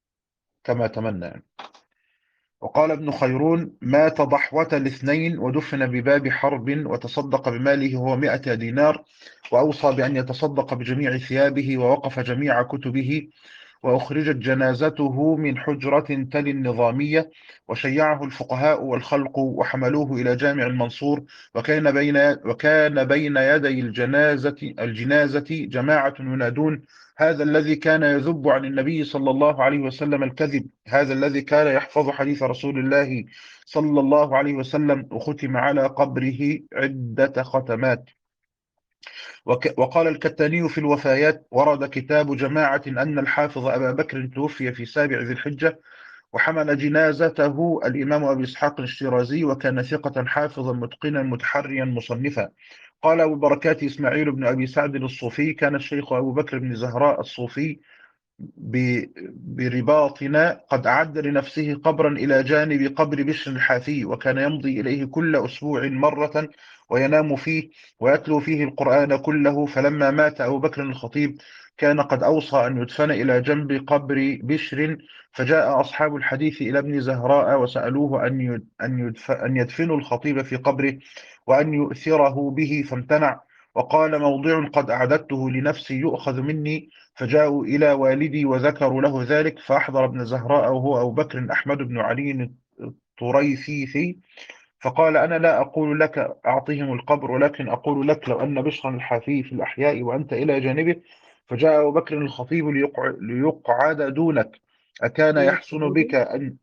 كما تمنى يعني. وقال ابن خيرون مات ضحوة الاثنين ودفن بباب حرب وتصدق بماله هو مئة دينار، وأوصى بأن يتصدق بجميع ثيابه ووقف جميع كتبه، وأخرجت جنازته من حجرة تلي النظامية وشيعه الفقهاء والخلق وحملوه إلى جامع المنصور. وكان بين وكان بين يدي الجنازة الجنازة جماعة ينادون هذا الذي كان يذب عن النبي صلى الله عليه وسلم الكذب، هذا الذي كان يحفظ حديث رسول الله صلى الله عليه وسلم، وختم على قبره عدة ختمات. وك وقال الكتاني في الوفايات ورد كتاب جماعة أن الحافظ أبا بكر توفي في سابع ذي الحجة، وحمل جنازته الإمام أبي إسحاق الشيرازي وكان ثقة حافظا متقنا متحريا مصنفا. قال أبو البركات إسماعيل بن أبي سعد الصوفي كان الشيخ أبو بكر بن زهراء الصوفي ب- برباطنا قد أعد لنفسه قبرا إلى جانب قبر بشر الحافي، وكان يمضي إليه كل أسبوع مرة وينام فيه ويتلو فيه القرآن كله. فلما مات أبو بكر الخطيب كان قد أوصى أن يدفن إلى جنب قبر بشر، فجاء أصحاب الحديث إلى ابن زهراء وسألوه أن يد- أن يدف- أن يدفنوا الخطيب في قبره وأن يؤثره به فامتنع، وقال موضع قد أعددته لنفسي يؤخذ مني. فجاءوا إلى والدي وذكروا له ذلك فأحضر ابن زهراء وهو أبو بكر أحمد بن علي الطريثي، فقال أنا لا أقول لك أعطهم القبر ولكن أقول لك لو أن بشرا الحافي في الأحياء وأنت إلى جانبه فجاء أبو بكر الخطيب ليقع- ليقعد دونك أكان يحسن بك ليقعد أن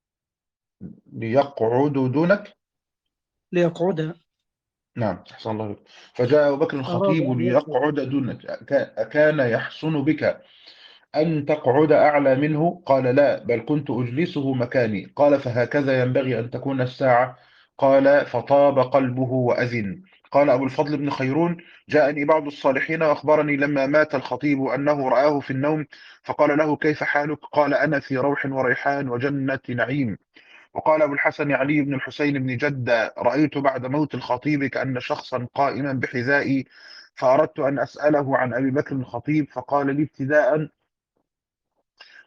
ليقعد دونك. ليقعد. نعم أحسن الله بك. فجاء أبو بكر أراد الخطيب أن يقعد. ليقعد دونك أكا- أكان يحسن بك أن تقعد أعلى منه؟ قال لا بل كنت أجلسه مكاني. قال فهكذا ينبغي أن تكون الساعة. قال فطاب قلبه وأذن. قال أبو الفضل بن خيرون جاءني بعض الصالحين وأخبرني لما مات الخطيب أنه رآه في النوم فقال له كيف حالك؟ قال أنا في روح وريحان وجنة نعيم. وقال أبو الحسن علي بن الحسين بن جدة رأيت بعد موت الخطيب كأن شخصا قائما بحذائي، فأردت أن أسأله عن أبي بكر الخطيب فقال لي ابتداء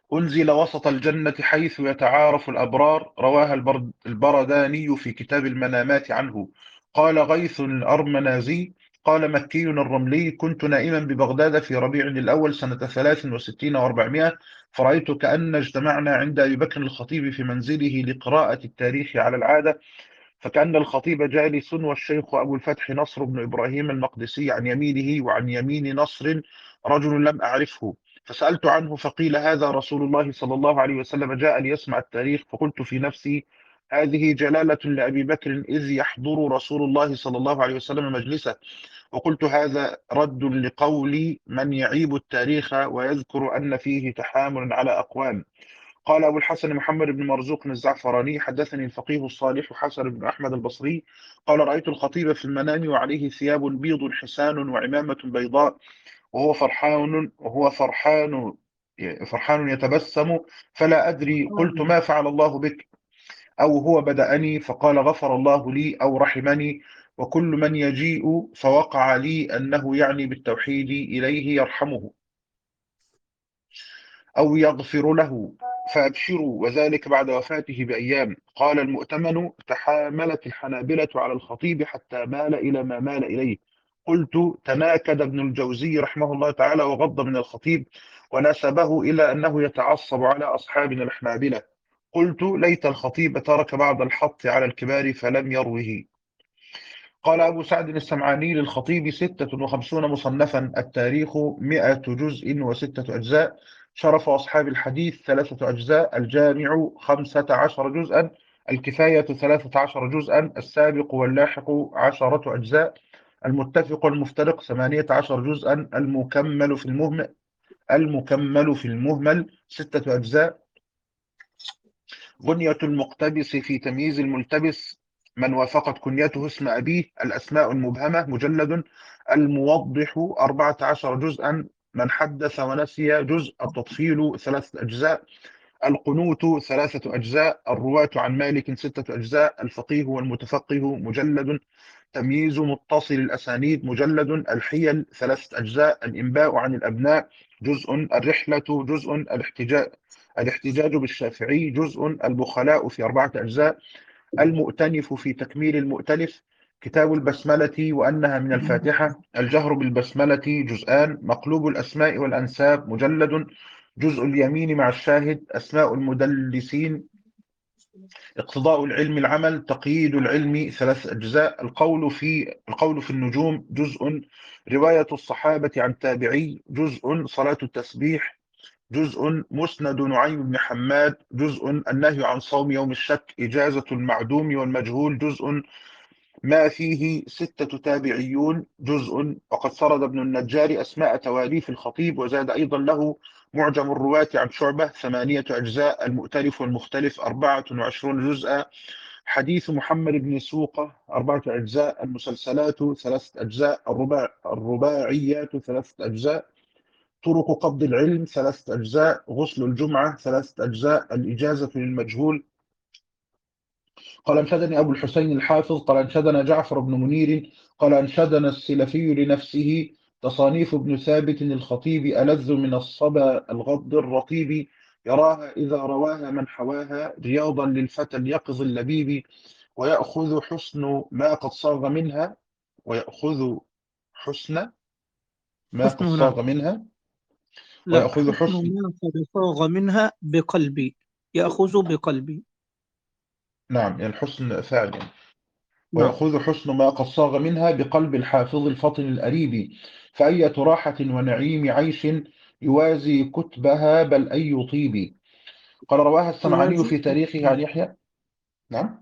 أنزل وسط الجنة حيث يتعارف الأبرار. رواها البرد البرداني في كتاب المنامات عنه. قال غيث الأرمنازي قال مكي الرملي: كنت نائما ببغداد في ربيع الأول سنة ثلاث وستين وأربعمائة، فرأيت كأن اجتمعنا عند أبي بكر الخطيب في منزله لقراءة التاريخ على العادة، فكأن الخطيب جالس والشيخ أبو الفتح نصر بن إبراهيم المقدسي عن يمينه، وعن يمين نصر رجل لم أعرفه، فسألت عنه فقيل هذا رسول الله صلى الله عليه وسلم جاء ليسمع التاريخ. فقلت في نفسي: هذه جلالة لأبي بكر إذ يحضر رسول الله صلى الله عليه وسلم مجلسه. وقلت هذا رد لقول من يعيب التاريخ ويذكر أن فيه تحامل على أقوام. قال أبو الحسن محمد بن مرزوق الزعفراني: حدثني الفقيه الصالح حسن بن أحمد البصري قال رأيت الخطيب في المنام وعليه ثياب بيض حسان وعمامة بيضاء، وهو فرحان وهو فرحان فرحان يتبسم، فلا أدري قلت ما فعل الله بك، أو هو بدأني فقال غفر الله لي أو رحمني، وكل من يجيء فوقع لي أنه يعني بالتوحيد إليه يرحمه أو يغفر له، فأبشروا، وذلك بعد وفاته بأيام. قال المؤتمن: تحاملت الحنابلة على الخطيب حتى مال إلى ما مال إليه. قلت: تناكد ابن الجوزي رحمه الله تعالى وغض من الخطيب ونسبه إلى أنه يتعصب على أصحابنا الحنابلة. قلت: ليت الخطيب ترك بعض الحط على الكبار فلم يروه. قال أبو سعد السمعاني للخطيب: ستة وخمسون مصنفا، التاريخ مئة جزء وستة أجزاء، شرف أصحاب الحديث ثلاثة أجزاء، الجامع خمسة عشر جزءا، الكفاية ثلاثة عشر جزءا، السابق واللاحق عشرة أجزاء، المتفق والمفترق ثمانية عشر جزءا، المكمل في المهمل المكمل في المهمل ستة أجزاء، بنية المقتبس في تمييز الملتبس من وافقت كنيته اسم أبيه، الأسماء المبهمة مجلد، الموضح أربعة عشر جزءا، من حدث ونسي جزء، التطفيل ثلاثة أجزاء، القنوت ثلاثة أجزاء، الرواة عن مالك ستة أجزاء، الفقيه والمتفقه مجلد، تمييز متصل الأسانيد مجلد، الحيل ثلاثة أجزاء، الإنباء عن الأبناء جزء، الرحلة جزء، الاحتجاج الاحتجاج بالشافعي جزء، البخلاء في أربعة أجزاء، المؤتنف في تكميل المؤتلف، كتاب البسملة وأنها من الفاتحة، الجهر بالبسملة جزءان، مقلوب الأسماء والأنساب مجلد، جزء اليمين مع الشاهد، أسماء المدلسين، اقتضاء العلم العمل، تقييد العلم ثلاث أجزاء، القول في القول في النجوم جزء، رواية الصحابة عن تابعي جزء، صلاة التسبيح جزء، مسند نعيم بن حماد جزء، النهي عن صوم يوم الشك، إجازة المعدوم والمجهول جزء، ما فيه ستة تابعيون جزء، وقد سرد ابن النجار أسماء تواليف الخطيب، وزاد أيضا له معجم الرواة عن شعبة ثمانية أجزاء، المؤتلف والمختلف أربعة وعشرون جزءا، حديث محمد بن سوقة أربعة أجزاء، المسلسلات ثلاثة أجزاء، الرباع الرباعيات ثلاثة أجزاء، طرق قبض العلم ثلاثة أجزاء، غسل الجمعة ثلاثة أجزاء، الإجازة للمجهول. قال انشدني أبو الحسين الحافظ قال انشدنا جعفر بن منير قال انشدنا السلفي لنفسه: تصانيف ابن ثابت الخطيب ألذ من الصبا الغض الرطيب، يراها إذا رواها من حواها رياضا للفتى اليقظ اللبيب، ويأخذ حسن ما قد صاغ منها ويأخذ حسن ما قد حسن هنا، صاغ منها لا، ويأخذ حسن حسن ما قد صاغ منها بقلبي، يأخذ بقلبي. نعم، يعني الحسن فعل يعني. نعم. ويأخذ حسن ما قد صاغ منها بقلب الحافظ الفطن الأريب، فأية راحة ونعيم عيش يوازي كتبها بل أي طيب. قال رواها السمعاني يوازي في تاريخه عن يحيى. نعم.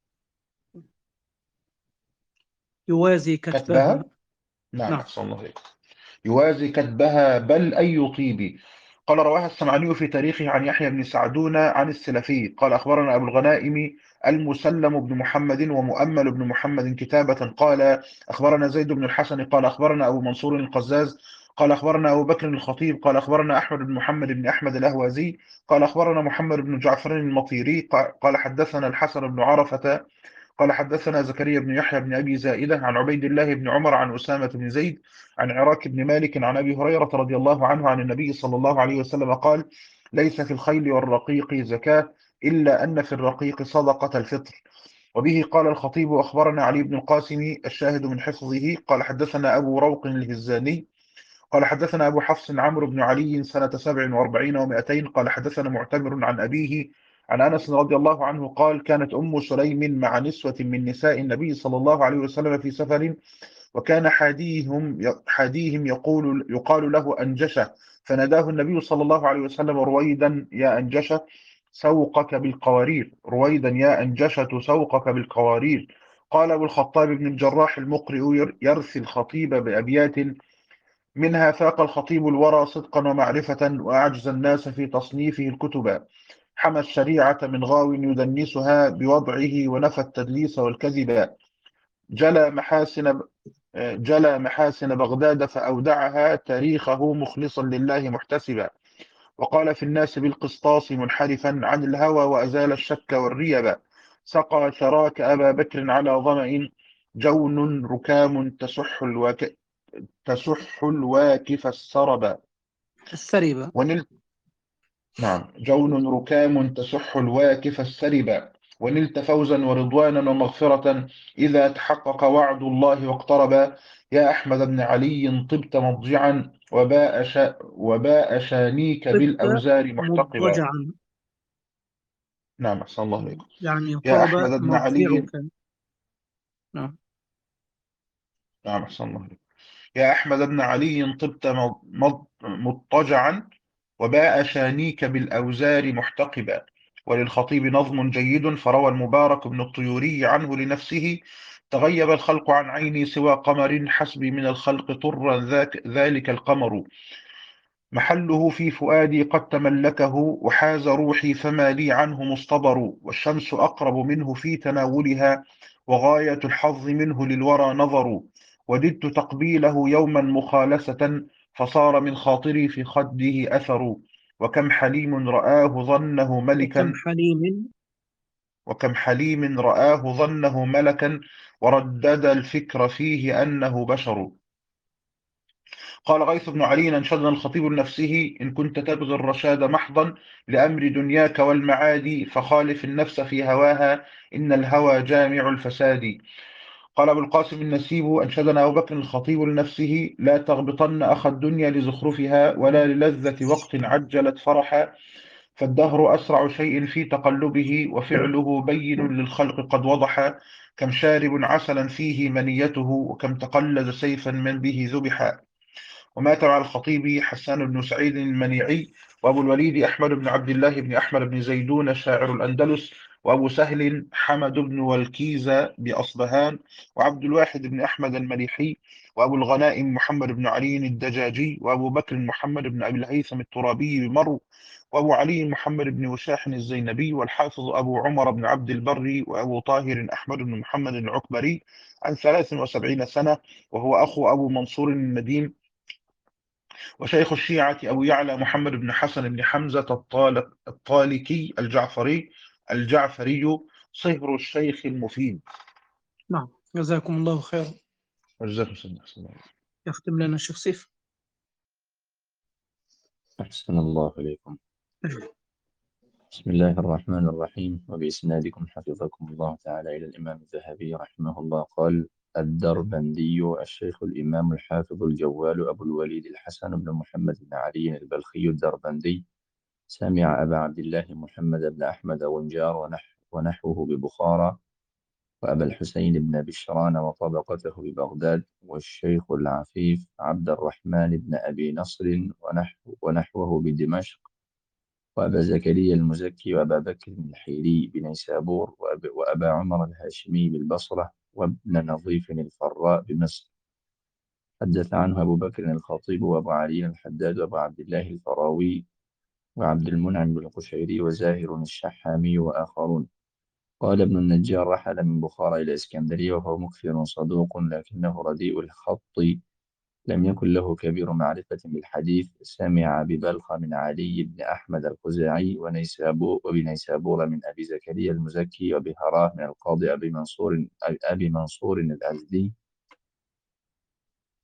يوازي كتبها. كتبها. نعم، نعم. أحسن الله عليك. يوازي كتبها بل أي طيب. قال رواها السمعاني في تاريخه عن يحيى بن سعدون عن السلفي قال أخبرنا أبو الغنائم المسلم بن محمد ومؤمل بن محمد كتابة قال أخبرنا زيد بن الحسن قال أخبرنا أبو منصور القزاز قال أخبرنا أبو بكر الخطيب قال أخبرنا أحمد بن محمد بن أحمد الأهوازي قال أخبرنا محمد بن جعفر المطيري قال حدثنا الحسن بن عرفة قال حدثنا زكريا بن يحيى بن أبي زائدة عن عبيد الله بن عمر عن أسامة بن زيد عن عراك بن مالك عن أبي هريرة رضي الله عنه عن النبي صلى الله عليه وسلم قال: ليس في الخيل والرقيق زكاة إلا أن في الرقيق صدقة الفطر. وبه قال الخطيب: أخبرنا علي بن القاسم الشاهد من حفظه قال حدثنا أبو روق الهزاني قال حدثنا أبو حفص عمرو بن علي سنة سبع وأربعين ومائتين قال حدثنا معتمر عن أبيه عن أنس رضي الله عنه قال: كانت أم سليم مع نسوة من نساء النبي صلى الله عليه وسلم في سفر، وكان حاديهم حاديهم يقول يقال له أنجشة، فناداه النبي صلى الله عليه وسلم: رويدا يا أنجشة سوقك بالقوارير، رويدا يا أنجشة سوقك بالقوارير. قال أبو الخطاب بن الجراح المقرئ يرثي الخطيب بأبيات منها: فاق الخطيب الورى صدقا ومعرفة، وأعجز الناس في تصنيفه الكتب، حمى الشريعة من غاو يدنسها بوضعه، ونفى التدليس والكذب، جلى محاسن جلى محاسن بغداد فأودعها، تاريخه مخلصا لله محتسبا، وقال في الناس بالقسطاس منحرفا عن الهوى، وأزال الشك والريب، سقى شراك أبا بكر على ظمأ، جون ركام تسح الواك تسح الواكف السرب، السربة. ونلت نعم جون ركام تسح الواكف السرب، ونلت فوزا ورضوانا ومغفرة إذا تحقق وعد الله واقترب. يا أحمد بن علي طبت مضجعا، وباء, شا وباء شانيك طبت بالأوزار محتقبا. مضطجعا، نعم أحسن الله عليكم. يعني يا يقال أحمد بن علي مضجعك. نعم. نعم أحسن الله عليكم. يا أحمد بن علي طبت مض- مض- مضطجعا، وباء شانيك بالأوزار محتقبا. وللخطيب نظم جيد، فروى المبارك بن الطيوري عنه لنفسه: تغيب الخلق عن عيني سوى قمر، حسبي من الخلق طرا ذاك ذلك القمر، محله في فؤادي قد تملكه، وحاز روحي فما لي عنه مصطبر، والشمس أقرب منه في تناولها، وغاية الحظ منه للورى نظر، وددت تقبيله يوما مخالسة، فصار من خاطري في خده أثر، وكم حليم رآه ظنه وكم ملكا حليم. وكم حليم رآه ظنه ملكا، وردد الفكر فيه أنه بشر. قال غيث بن علي: أنشدنا الخطيب لنفسه: إن كنت تبغي الرشاد محضا لأمر دنياك والمعاد، فخالف النفس في هواها، إن الهوى جامع الفساد. قال أبو القاسم النسيب: أنشدنا أبو بكر الخطيب لنفسه: لا تغبطن أخ الدنيا لزخرفها، ولا للذة وقت عجلت فرحا، فالدهر أسرع شيء في تقلبه، وفعله بين للخلق قد وضح، كم شارب عسلا فيه منيته، وكم تقلد سيفا من به ذبحا. ومات مع الخطيب حسان بن سعيد المنيعي، وأبو الوليد أحمد بن عبد الله بن أحمد بن زيدون شاعر الأندلس، وأبو سهل حمد بن والكيزة بأصبهان، وعبد الواحد بن أحمد المليحي، وأبو الغنائم محمد بن علي الدجاجي، وأبو بكر محمد بن أبي الهيثم الترابي بمرو، وأبو علي محمد بن وشاح الزينبي، والحافظ أبو عمر بن عبد البر، وأبو طاهر أحمد بن محمد العكبري، عن ثلاث وسبعين سنة، وهو أخو أبو منصور النديم. وشيخ الشيعة أبو يعلى محمد بن حسن بن حمزة الطالق الطالكي الجعفري الجعفري صهر الشيخ المفيد. نعم، جزاكم الله خيرا. وجزاكم الله خيرا. يختم لنا الشيخ سيف. أحسن الله إليكم. بسم الله الرحمن الرحيم، وبإسنادكم حفظكم الله تعالى إلى الإمام الذهبي رحمه الله قال: الدربندي الشيخ الإمام الحافظ الجوال أبو الوليد الحسن بن محمد بن علي البلخي الدربندي سمع أبا عبد الله محمد بن أحمد ونجار ونحو ونحوه ببخارى، وأبا الحسين بن بشران وطبقته ببغداد، والشيخ العفيف عبد الرحمن بن أبي نصر ونحو ونحوه بدمشق، وأبا زكريا المزكي، وأبا بكر الحيري بنيسابور، وأب- وأبا عمر الهاشمي بالبصرة، وابن نظيف الفراء بمصر. حدث عنه أبو بكر الخطيب، وأبو علي الحداد، وأبو عبد الله الفراوي، وعبد المنعم بن القشيري، وزاهر الشحامي، وآخرون. قال ابن النجار: رحل من بخارى إلى إسكندرية، وهو مكثر صدوق، لكنه رديء الخط، لم يكن له كبير معرفة بالحديث. سمع ببلخ من علي بن أحمد الخزاعي، ونيسابور وبنيسابور من أبي زكريا المزكي، وبهراه من القاضي أبي منصور أبي منصور الأزدي،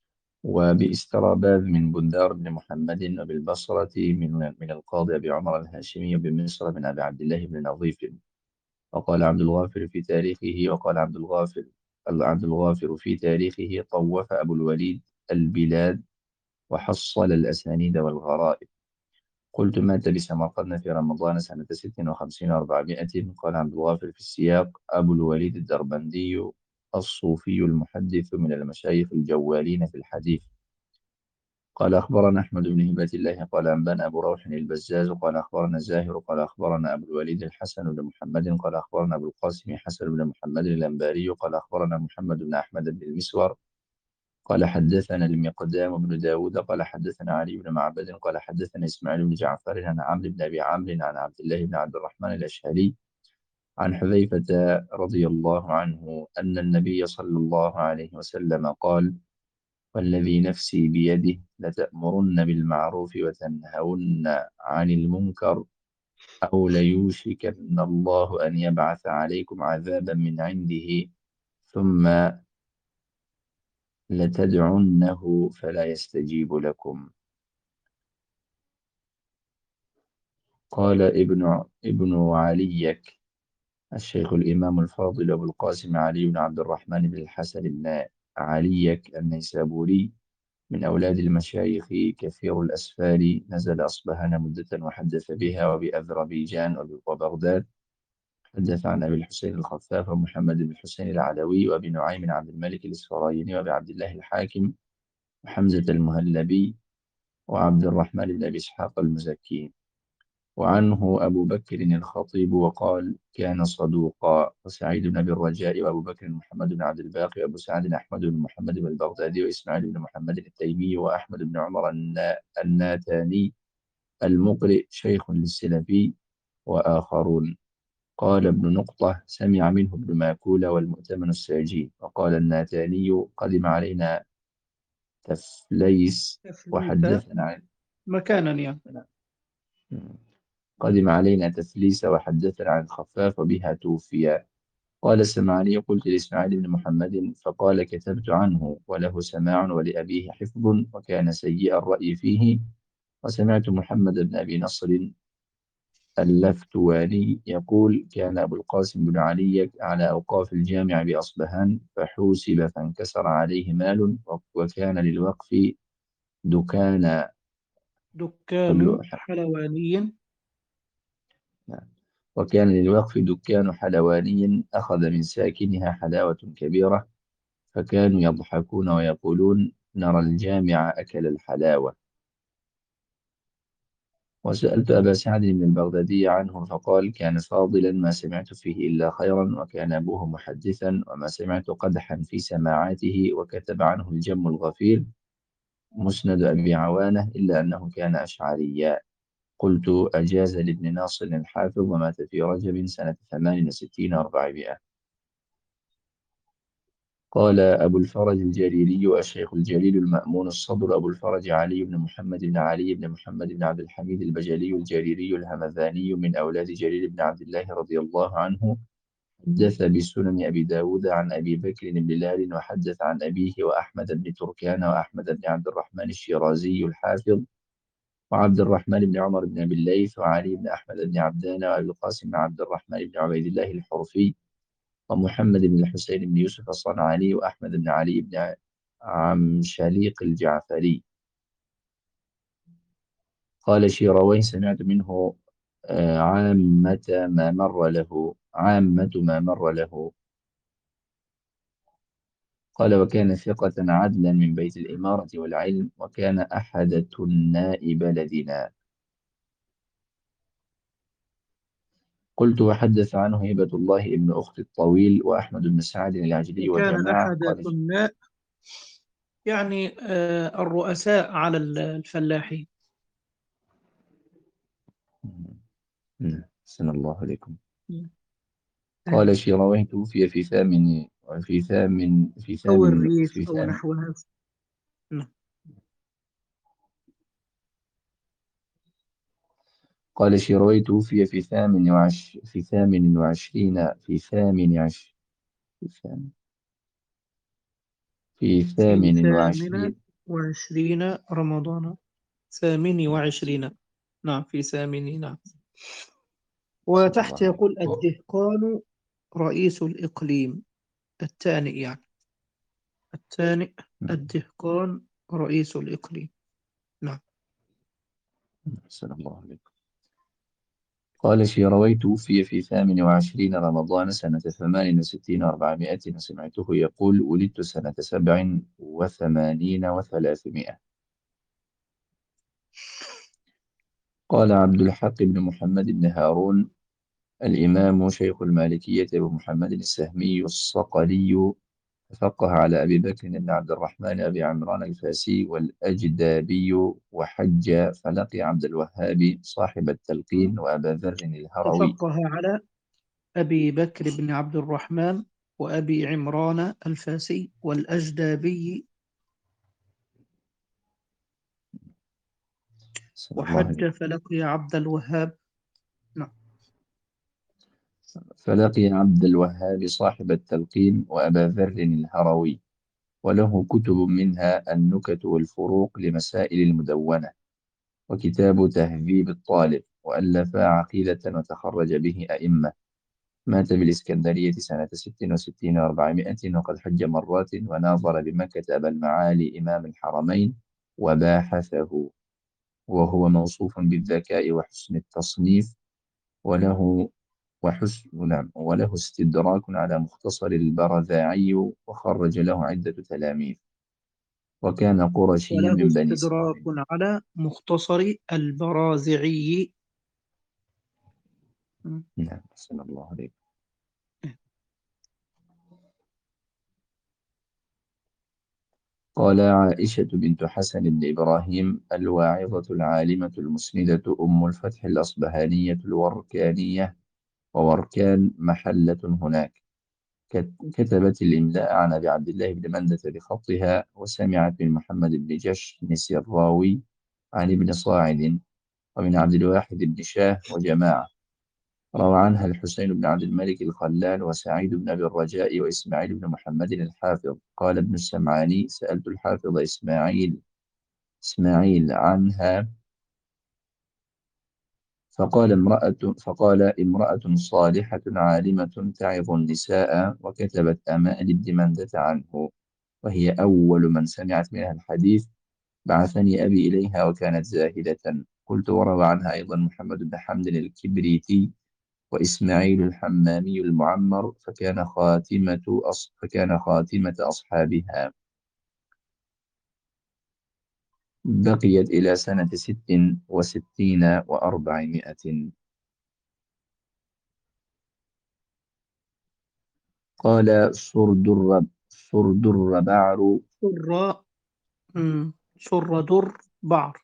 وبإستراباد من بندار بن محمد، وبالبصرة من من القاضي أبي عمر الهاشمي، وبمصر من أبي عبد الله بن نظيف. وقال عبد الغافر في تاريخه وقال عبد الغافر عبد الغافر في تاريخه: طوف أبو الوليد البلاد وحصل الأسانيد والغرائب. قلت: مات بسمرقند في رمضان سنة ست وخمسين وأربعمائة. قال عبد الغافر في السياق: أبو الوليد الدربندي الصوفي المحدث من المشايخ الجوالين في الحديث. قال: أخبرنا أحمد بن هبة الله قال أنبانا أبو روح البزاز قال أخبرنا الزاهر قال أخبرنا أبو الوليد الحسن بن محمد قال أخبرنا أبو القاسم حسن بن محمد الأنباري قال أخبرنا محمد بن أحمد بن المسور قال حدثنا المقدام بن داود قال حدثنا علي بن معبد قال حدثنا إسماعيل بن جعفر عن عمرو بن أبي عمرو عن عبد الله بن عبد الرحمن الأشهري عن حذيفة رضي الله عنه أن النبي صلى الله عليه وسلم قال: والذي نفسي بيده لتأمرن بالمعروف وتنهون عن المنكر أو ليوشكن الله أن يبعث عليكم عذابا من عنده ثم لتدعنه فلا يستجيب لكم. قال ابن ابن عليك الشيخ الإمام الفاضل أبو القاسم علي بن عبد الرحمن بن الحسن بن عليك النيسابوري من أولاد المشايخ كثير الأسفار، نزل أصبهان مدة وحدث بها وبأذربيجان وبغداد. حدث عن أبي الحسين الخفاف ومحمد بن الحسين العلوي وأبي نعيم عبد الملك الإسفرايني وأبي عبد الله الحاكم وحمزة المهلبي وعبد الرحمن بن أبي إسحاق المزكي. وعنه أبو بكر الخطيب وقال: كان صدوقا. وسعيد بن أبي الرجاء وأبو بكر محمد بن عبد الباقي وأبو سعد أحمد بن محمد بن البغدادي وإسماعيل بن محمد التيمي وأحمد بن عمر النا- الناتاني المقرئ شيخ للسلفي وآخرون. قال ابن نقطة: سمع منه ابن ماكولة والمؤتمن الساجي. وقال الناتاني: قدم علينا تفليس تفليت وحدثنا عن مكانا يعني. قدم علينا تفليس وحدثنا عن الخفاف وبها توفي. قال السمعاني: قلت لإسماعيل بن محمد فقال: كتبت عنه وله سماع ولأبيه حفظ وكان سيء الرأي فيه. وسمعت محمد بن أبي نصر اللفتواني يقول: كان أبو القاسم بن علي على أوقاف الجامع بأصبهان فحوسب فانكسر عليه مال وكان للوقف دكان دكان حلواني. وكان للوقف دكان حلواني أخذ من ساكنها حلاوة كبيرة فكانوا يضحكون ويقولون: نرى الجامع أكل الحلاوة. وسألت أبا سعد بن البغدادي عنه فقال: كان فاضلا ما سمعت فيه إلا خيرا، وكان أبوه محدثا وما سمعت قدحا في سماعاته، وكتب عنه الجم الغفير مسند أبي عوانة إلا أنه كان أشعريا. قلت: أجاز لابن ناصر الحافظ ومات في رجب سنة ثمان وستين وأربعمائة. قال أبو الفرج الجريري الشيخ الجليل المأمون الصدر أبو الفرج علي بن محمد بن علي بن محمد بن عبد الحميد البجلي الجريري الهمذاني من أولاد جرير بن عبد الله رضي الله عنه، حدث بسنن أبي داود عن أبي بكر بن بلال وحدث عن أبيه وأحمد بن تركان وأحمد بن عبد الرحمن الشيرازي الحافظ وعبد الرحمن بن عمر بن أبي الليث وعلي بن أحمد بن عبدان وأبي القاسم بن عبد الرحمن بن عبيد الله الحرفي ومحمد بن الحسين بن يوسف الصنعاني وأحمد بن علي بن عم شليق الجعفري. قال شيرويه: سمعت منه آه، عامة ما مر له عامة ما مر له. قال: وكان ثقة عدلا من بيت الإمارة والعلم، وكان أحد تناء بلدنا. قلت: وحدث عنه هبة الله ابن أخت الطويل وأحمد بن سعد العجلي وكان وجماعة. أحد قال: ثناء يعني آه، الرؤساء على الفلاحين. سن الله عليكم. مم. قال شيرويه: توفي في ثامن في ثامن في أو ثامن الريف في أو ثامن نحو هذا. نعم. قال شيرويه: توفي في ثامن وعش في ثامن وعشرين في ثامن عش في ثامن في في ثامن ثامنة وعشرين وعشرين رمضان. ثامن وعشرين. نعم، في ثامن. نعم. أحسن وتحت الله عليك. يقول الدهقان رئيس الإقليم. التانئ يعني. التانئ. نعم. الدهقان رئيس الإقليم. نعم. أحسن الله عليك. قال شيروي توفي في ثامن وعشرين رمضان سنة ثمان وستين وأربعمائة، سمعته يقول ولدت سنة سبع وثمانين وثلاثمائة. قال عبد الحق بن محمد بن هارون الإمام شيخ المالكية أبو محمد السهمي الصقلي، تفقه على أبي بكر بن عبد الرحمن أبي عمران الفاسي والأجدابي، وحج فلقي عبد الوهاب صاحب التلقين وأبا ذر الهروي. تفقه على أبي بكر بن عبد الرحمن وأبي عمران الفاسي والأجدابي، صلى الله عليه. وحج فلقي عبد الوهاب. نعم. فلقي عبد الوهاب صاحب التلقين وأبا ذر الهروي، وله كتب منها النكت والفروق لمسائل المدونة، وكتاب تهذيب الطالب، وألف عقيدة وتخرج به أئمة. مات بالإسكندرية سنة ست وستين وأربعمائة، وقد حج مرات وناظر بمكة أبا المعالي إمام الحرمين وباحثه، وهو موصوف بالذكاء وحسن التصنيف، وله وحسن نعم وله استدراك على مختصر البرذاعي، وخرج له عدة تلاميذ، وكان قرشيا وله من بني استدراك إسرائيل. على مختصر البرازعي. نعم، أحسن الله عليك. قال عائشة بنت حسن بن إبراهيم الواعظة العالمة المسندة أم الفتح الأصبهانية الوركانية، ووركان محلة هناك، كت- كتبت الإملاء عن أبي عبد الله بن مندة بخطها، وسمعت من محمد بن جشن الراوي عن ابن صاعد ومن عبد الواحد بن شاه وجماعة. روى عنها الحسين بن عبد الملك الخلال وسعيد بن أبي الرجاء وإسماعيل بن محمد الحافظ. قال ابن السمعاني سألت الحافظ إسماعيل إسماعيل عنها، فقال امرأة فقال امرأة صالحة عالمة تعظ النساء، وكتبت أمال بن مندة عنه، وهي أول من سمعت منها الحديث. بعثني أبي إليها وكانت زاهدة. قلت وروى عنها أيضا محمد بن حمد الكبريتي وإسماعيل الحمامي المعمر، فكان خاتمة أص... فكان خاتمة أصحابها. بقيت إلى سنة ست وستين وأربعمائة. قال سرد الرب سرد الربعر. سر مم. سر در بعر.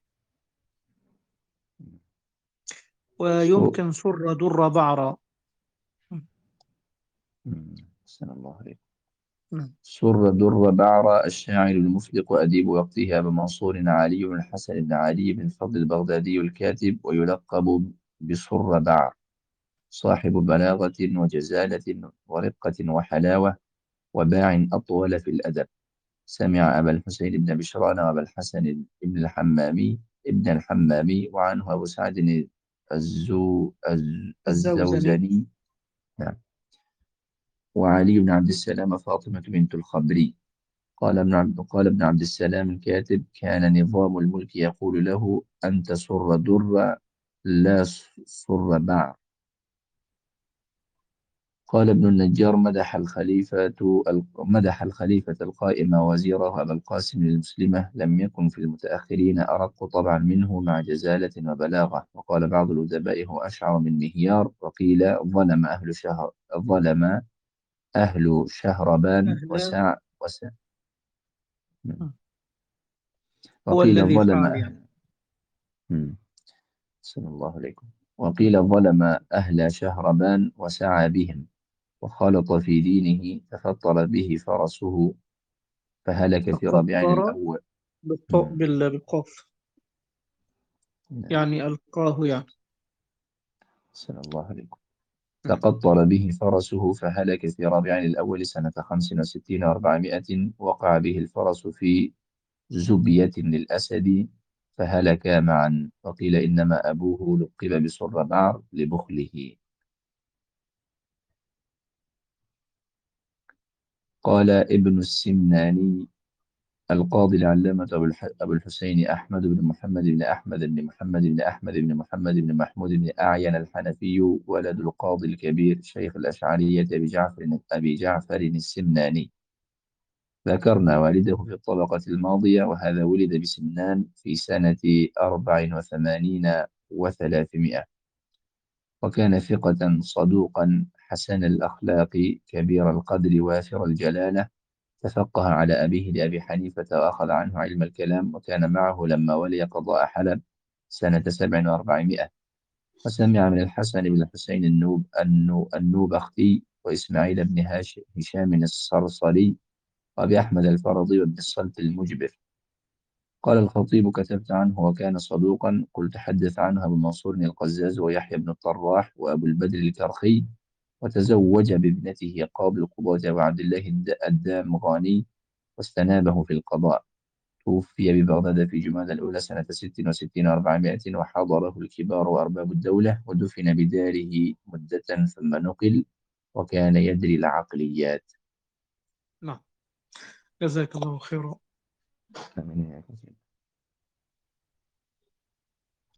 سر... ويمكن سر در بعرا. أحسن الله عليك. نعم. سر در بعر الشاعر المفلق أديب وقته أبو منصور علي بن الحسن بن علي بن الفضل البغدادي الكاتب، ويلقب بسر بعر، صاحب بلاغة وجزالة ورقة وحلاوة، وباع أطول في الأدب. سمع أبا الحسين بن بشران وأبا الحسن بن الحمامي ابن الحمامي، وعنه أبو سعد الزو الز- الزوزني. الزوزني. نعم. وعلي بن عبد السلام فاطمة بنت الخبري. قال ابن عبد قال ابن عبد السلام الكاتب: كان نظام الملك يقول له: أنت سر در لا سر بعر. قال ابن النجار: مدح الخليفة مدح الخليفة القائم وزيره أبا القاسم المسلمة، لم يكن في المتأخرين أرق طبعا منه مع جزالة وبلاغة. وقال بعض الأدباء: هو أشعر من مهيار. وقيل: ظلم أهل شهر ظلم أهل شهربان أهلا. وسع وسع هو وقيل: الذي ظلم فعل يعني. أهل مم. صلى الله عليكم. وقيل: ظلم أهل شهربان وسعى بهم، وخالط في دينه، تفطر به فرسه، فهلك في ربيع تفطر الأول. بالط- مم. بال- بالقاف. نعم. يعني ألقاه يعني. صلى الله عليكم. نعم. تقطر به فرسه فهلك في ربيع الأول سنة خمس وستين وأربعمائة. وقع به الفرس في زبية للأسد فهلكا معا، وقيل إنما أبوه لقب بصر بعر لبخله. قال ابن السمناني القاضي العلامة أبو الحسين أحمد بن محمد بن أحمد بن محمد بن أحمد بن محمد بن محمود بن أعين الحنفي ولد القاضي الكبير شيخ الأشعرية أبي جعفر أبي جعفر السمناني. ذكرنا والده في الطبقة الماضية، وهذا ولد بسمنان في سنة أربع وثمانين وثلاثمائة، وكان ثقة صدوقا حسن الأخلاق كبير القدر وافر الجلالة. تفقه على أبيه لأبي حنيفة وأخذ عنه علم الكلام، وكان معه لما ولي قضاء حلب سنة سبع وأربعمائة. وسمع من الحسن بن الحسين النوب النو النوبختي وإسماعيل بن هاش هشام الصرصري وأبي أحمد الفرضي وابن الصلت المجبر. قال الخطيب كتبت عنه وكان صدوقا. قلت حدث عنه أبو منصور القزاز ويحيى بن الطراح وأبو البدر الكرخي. وتزوج بابنته قاضي القضاة أبو عبد الله الد- الدامغاني واستنابه في القضاء. توفي ببغداد في جمادى الأولى سنة ست وستين وأربعمائة، وحضره الكبار وأرباب الدولة، ودفن بداره مدة ثم نقل، وكان يدري العقليات. نعم، جزاك الله خيرا. آمين يا كثير.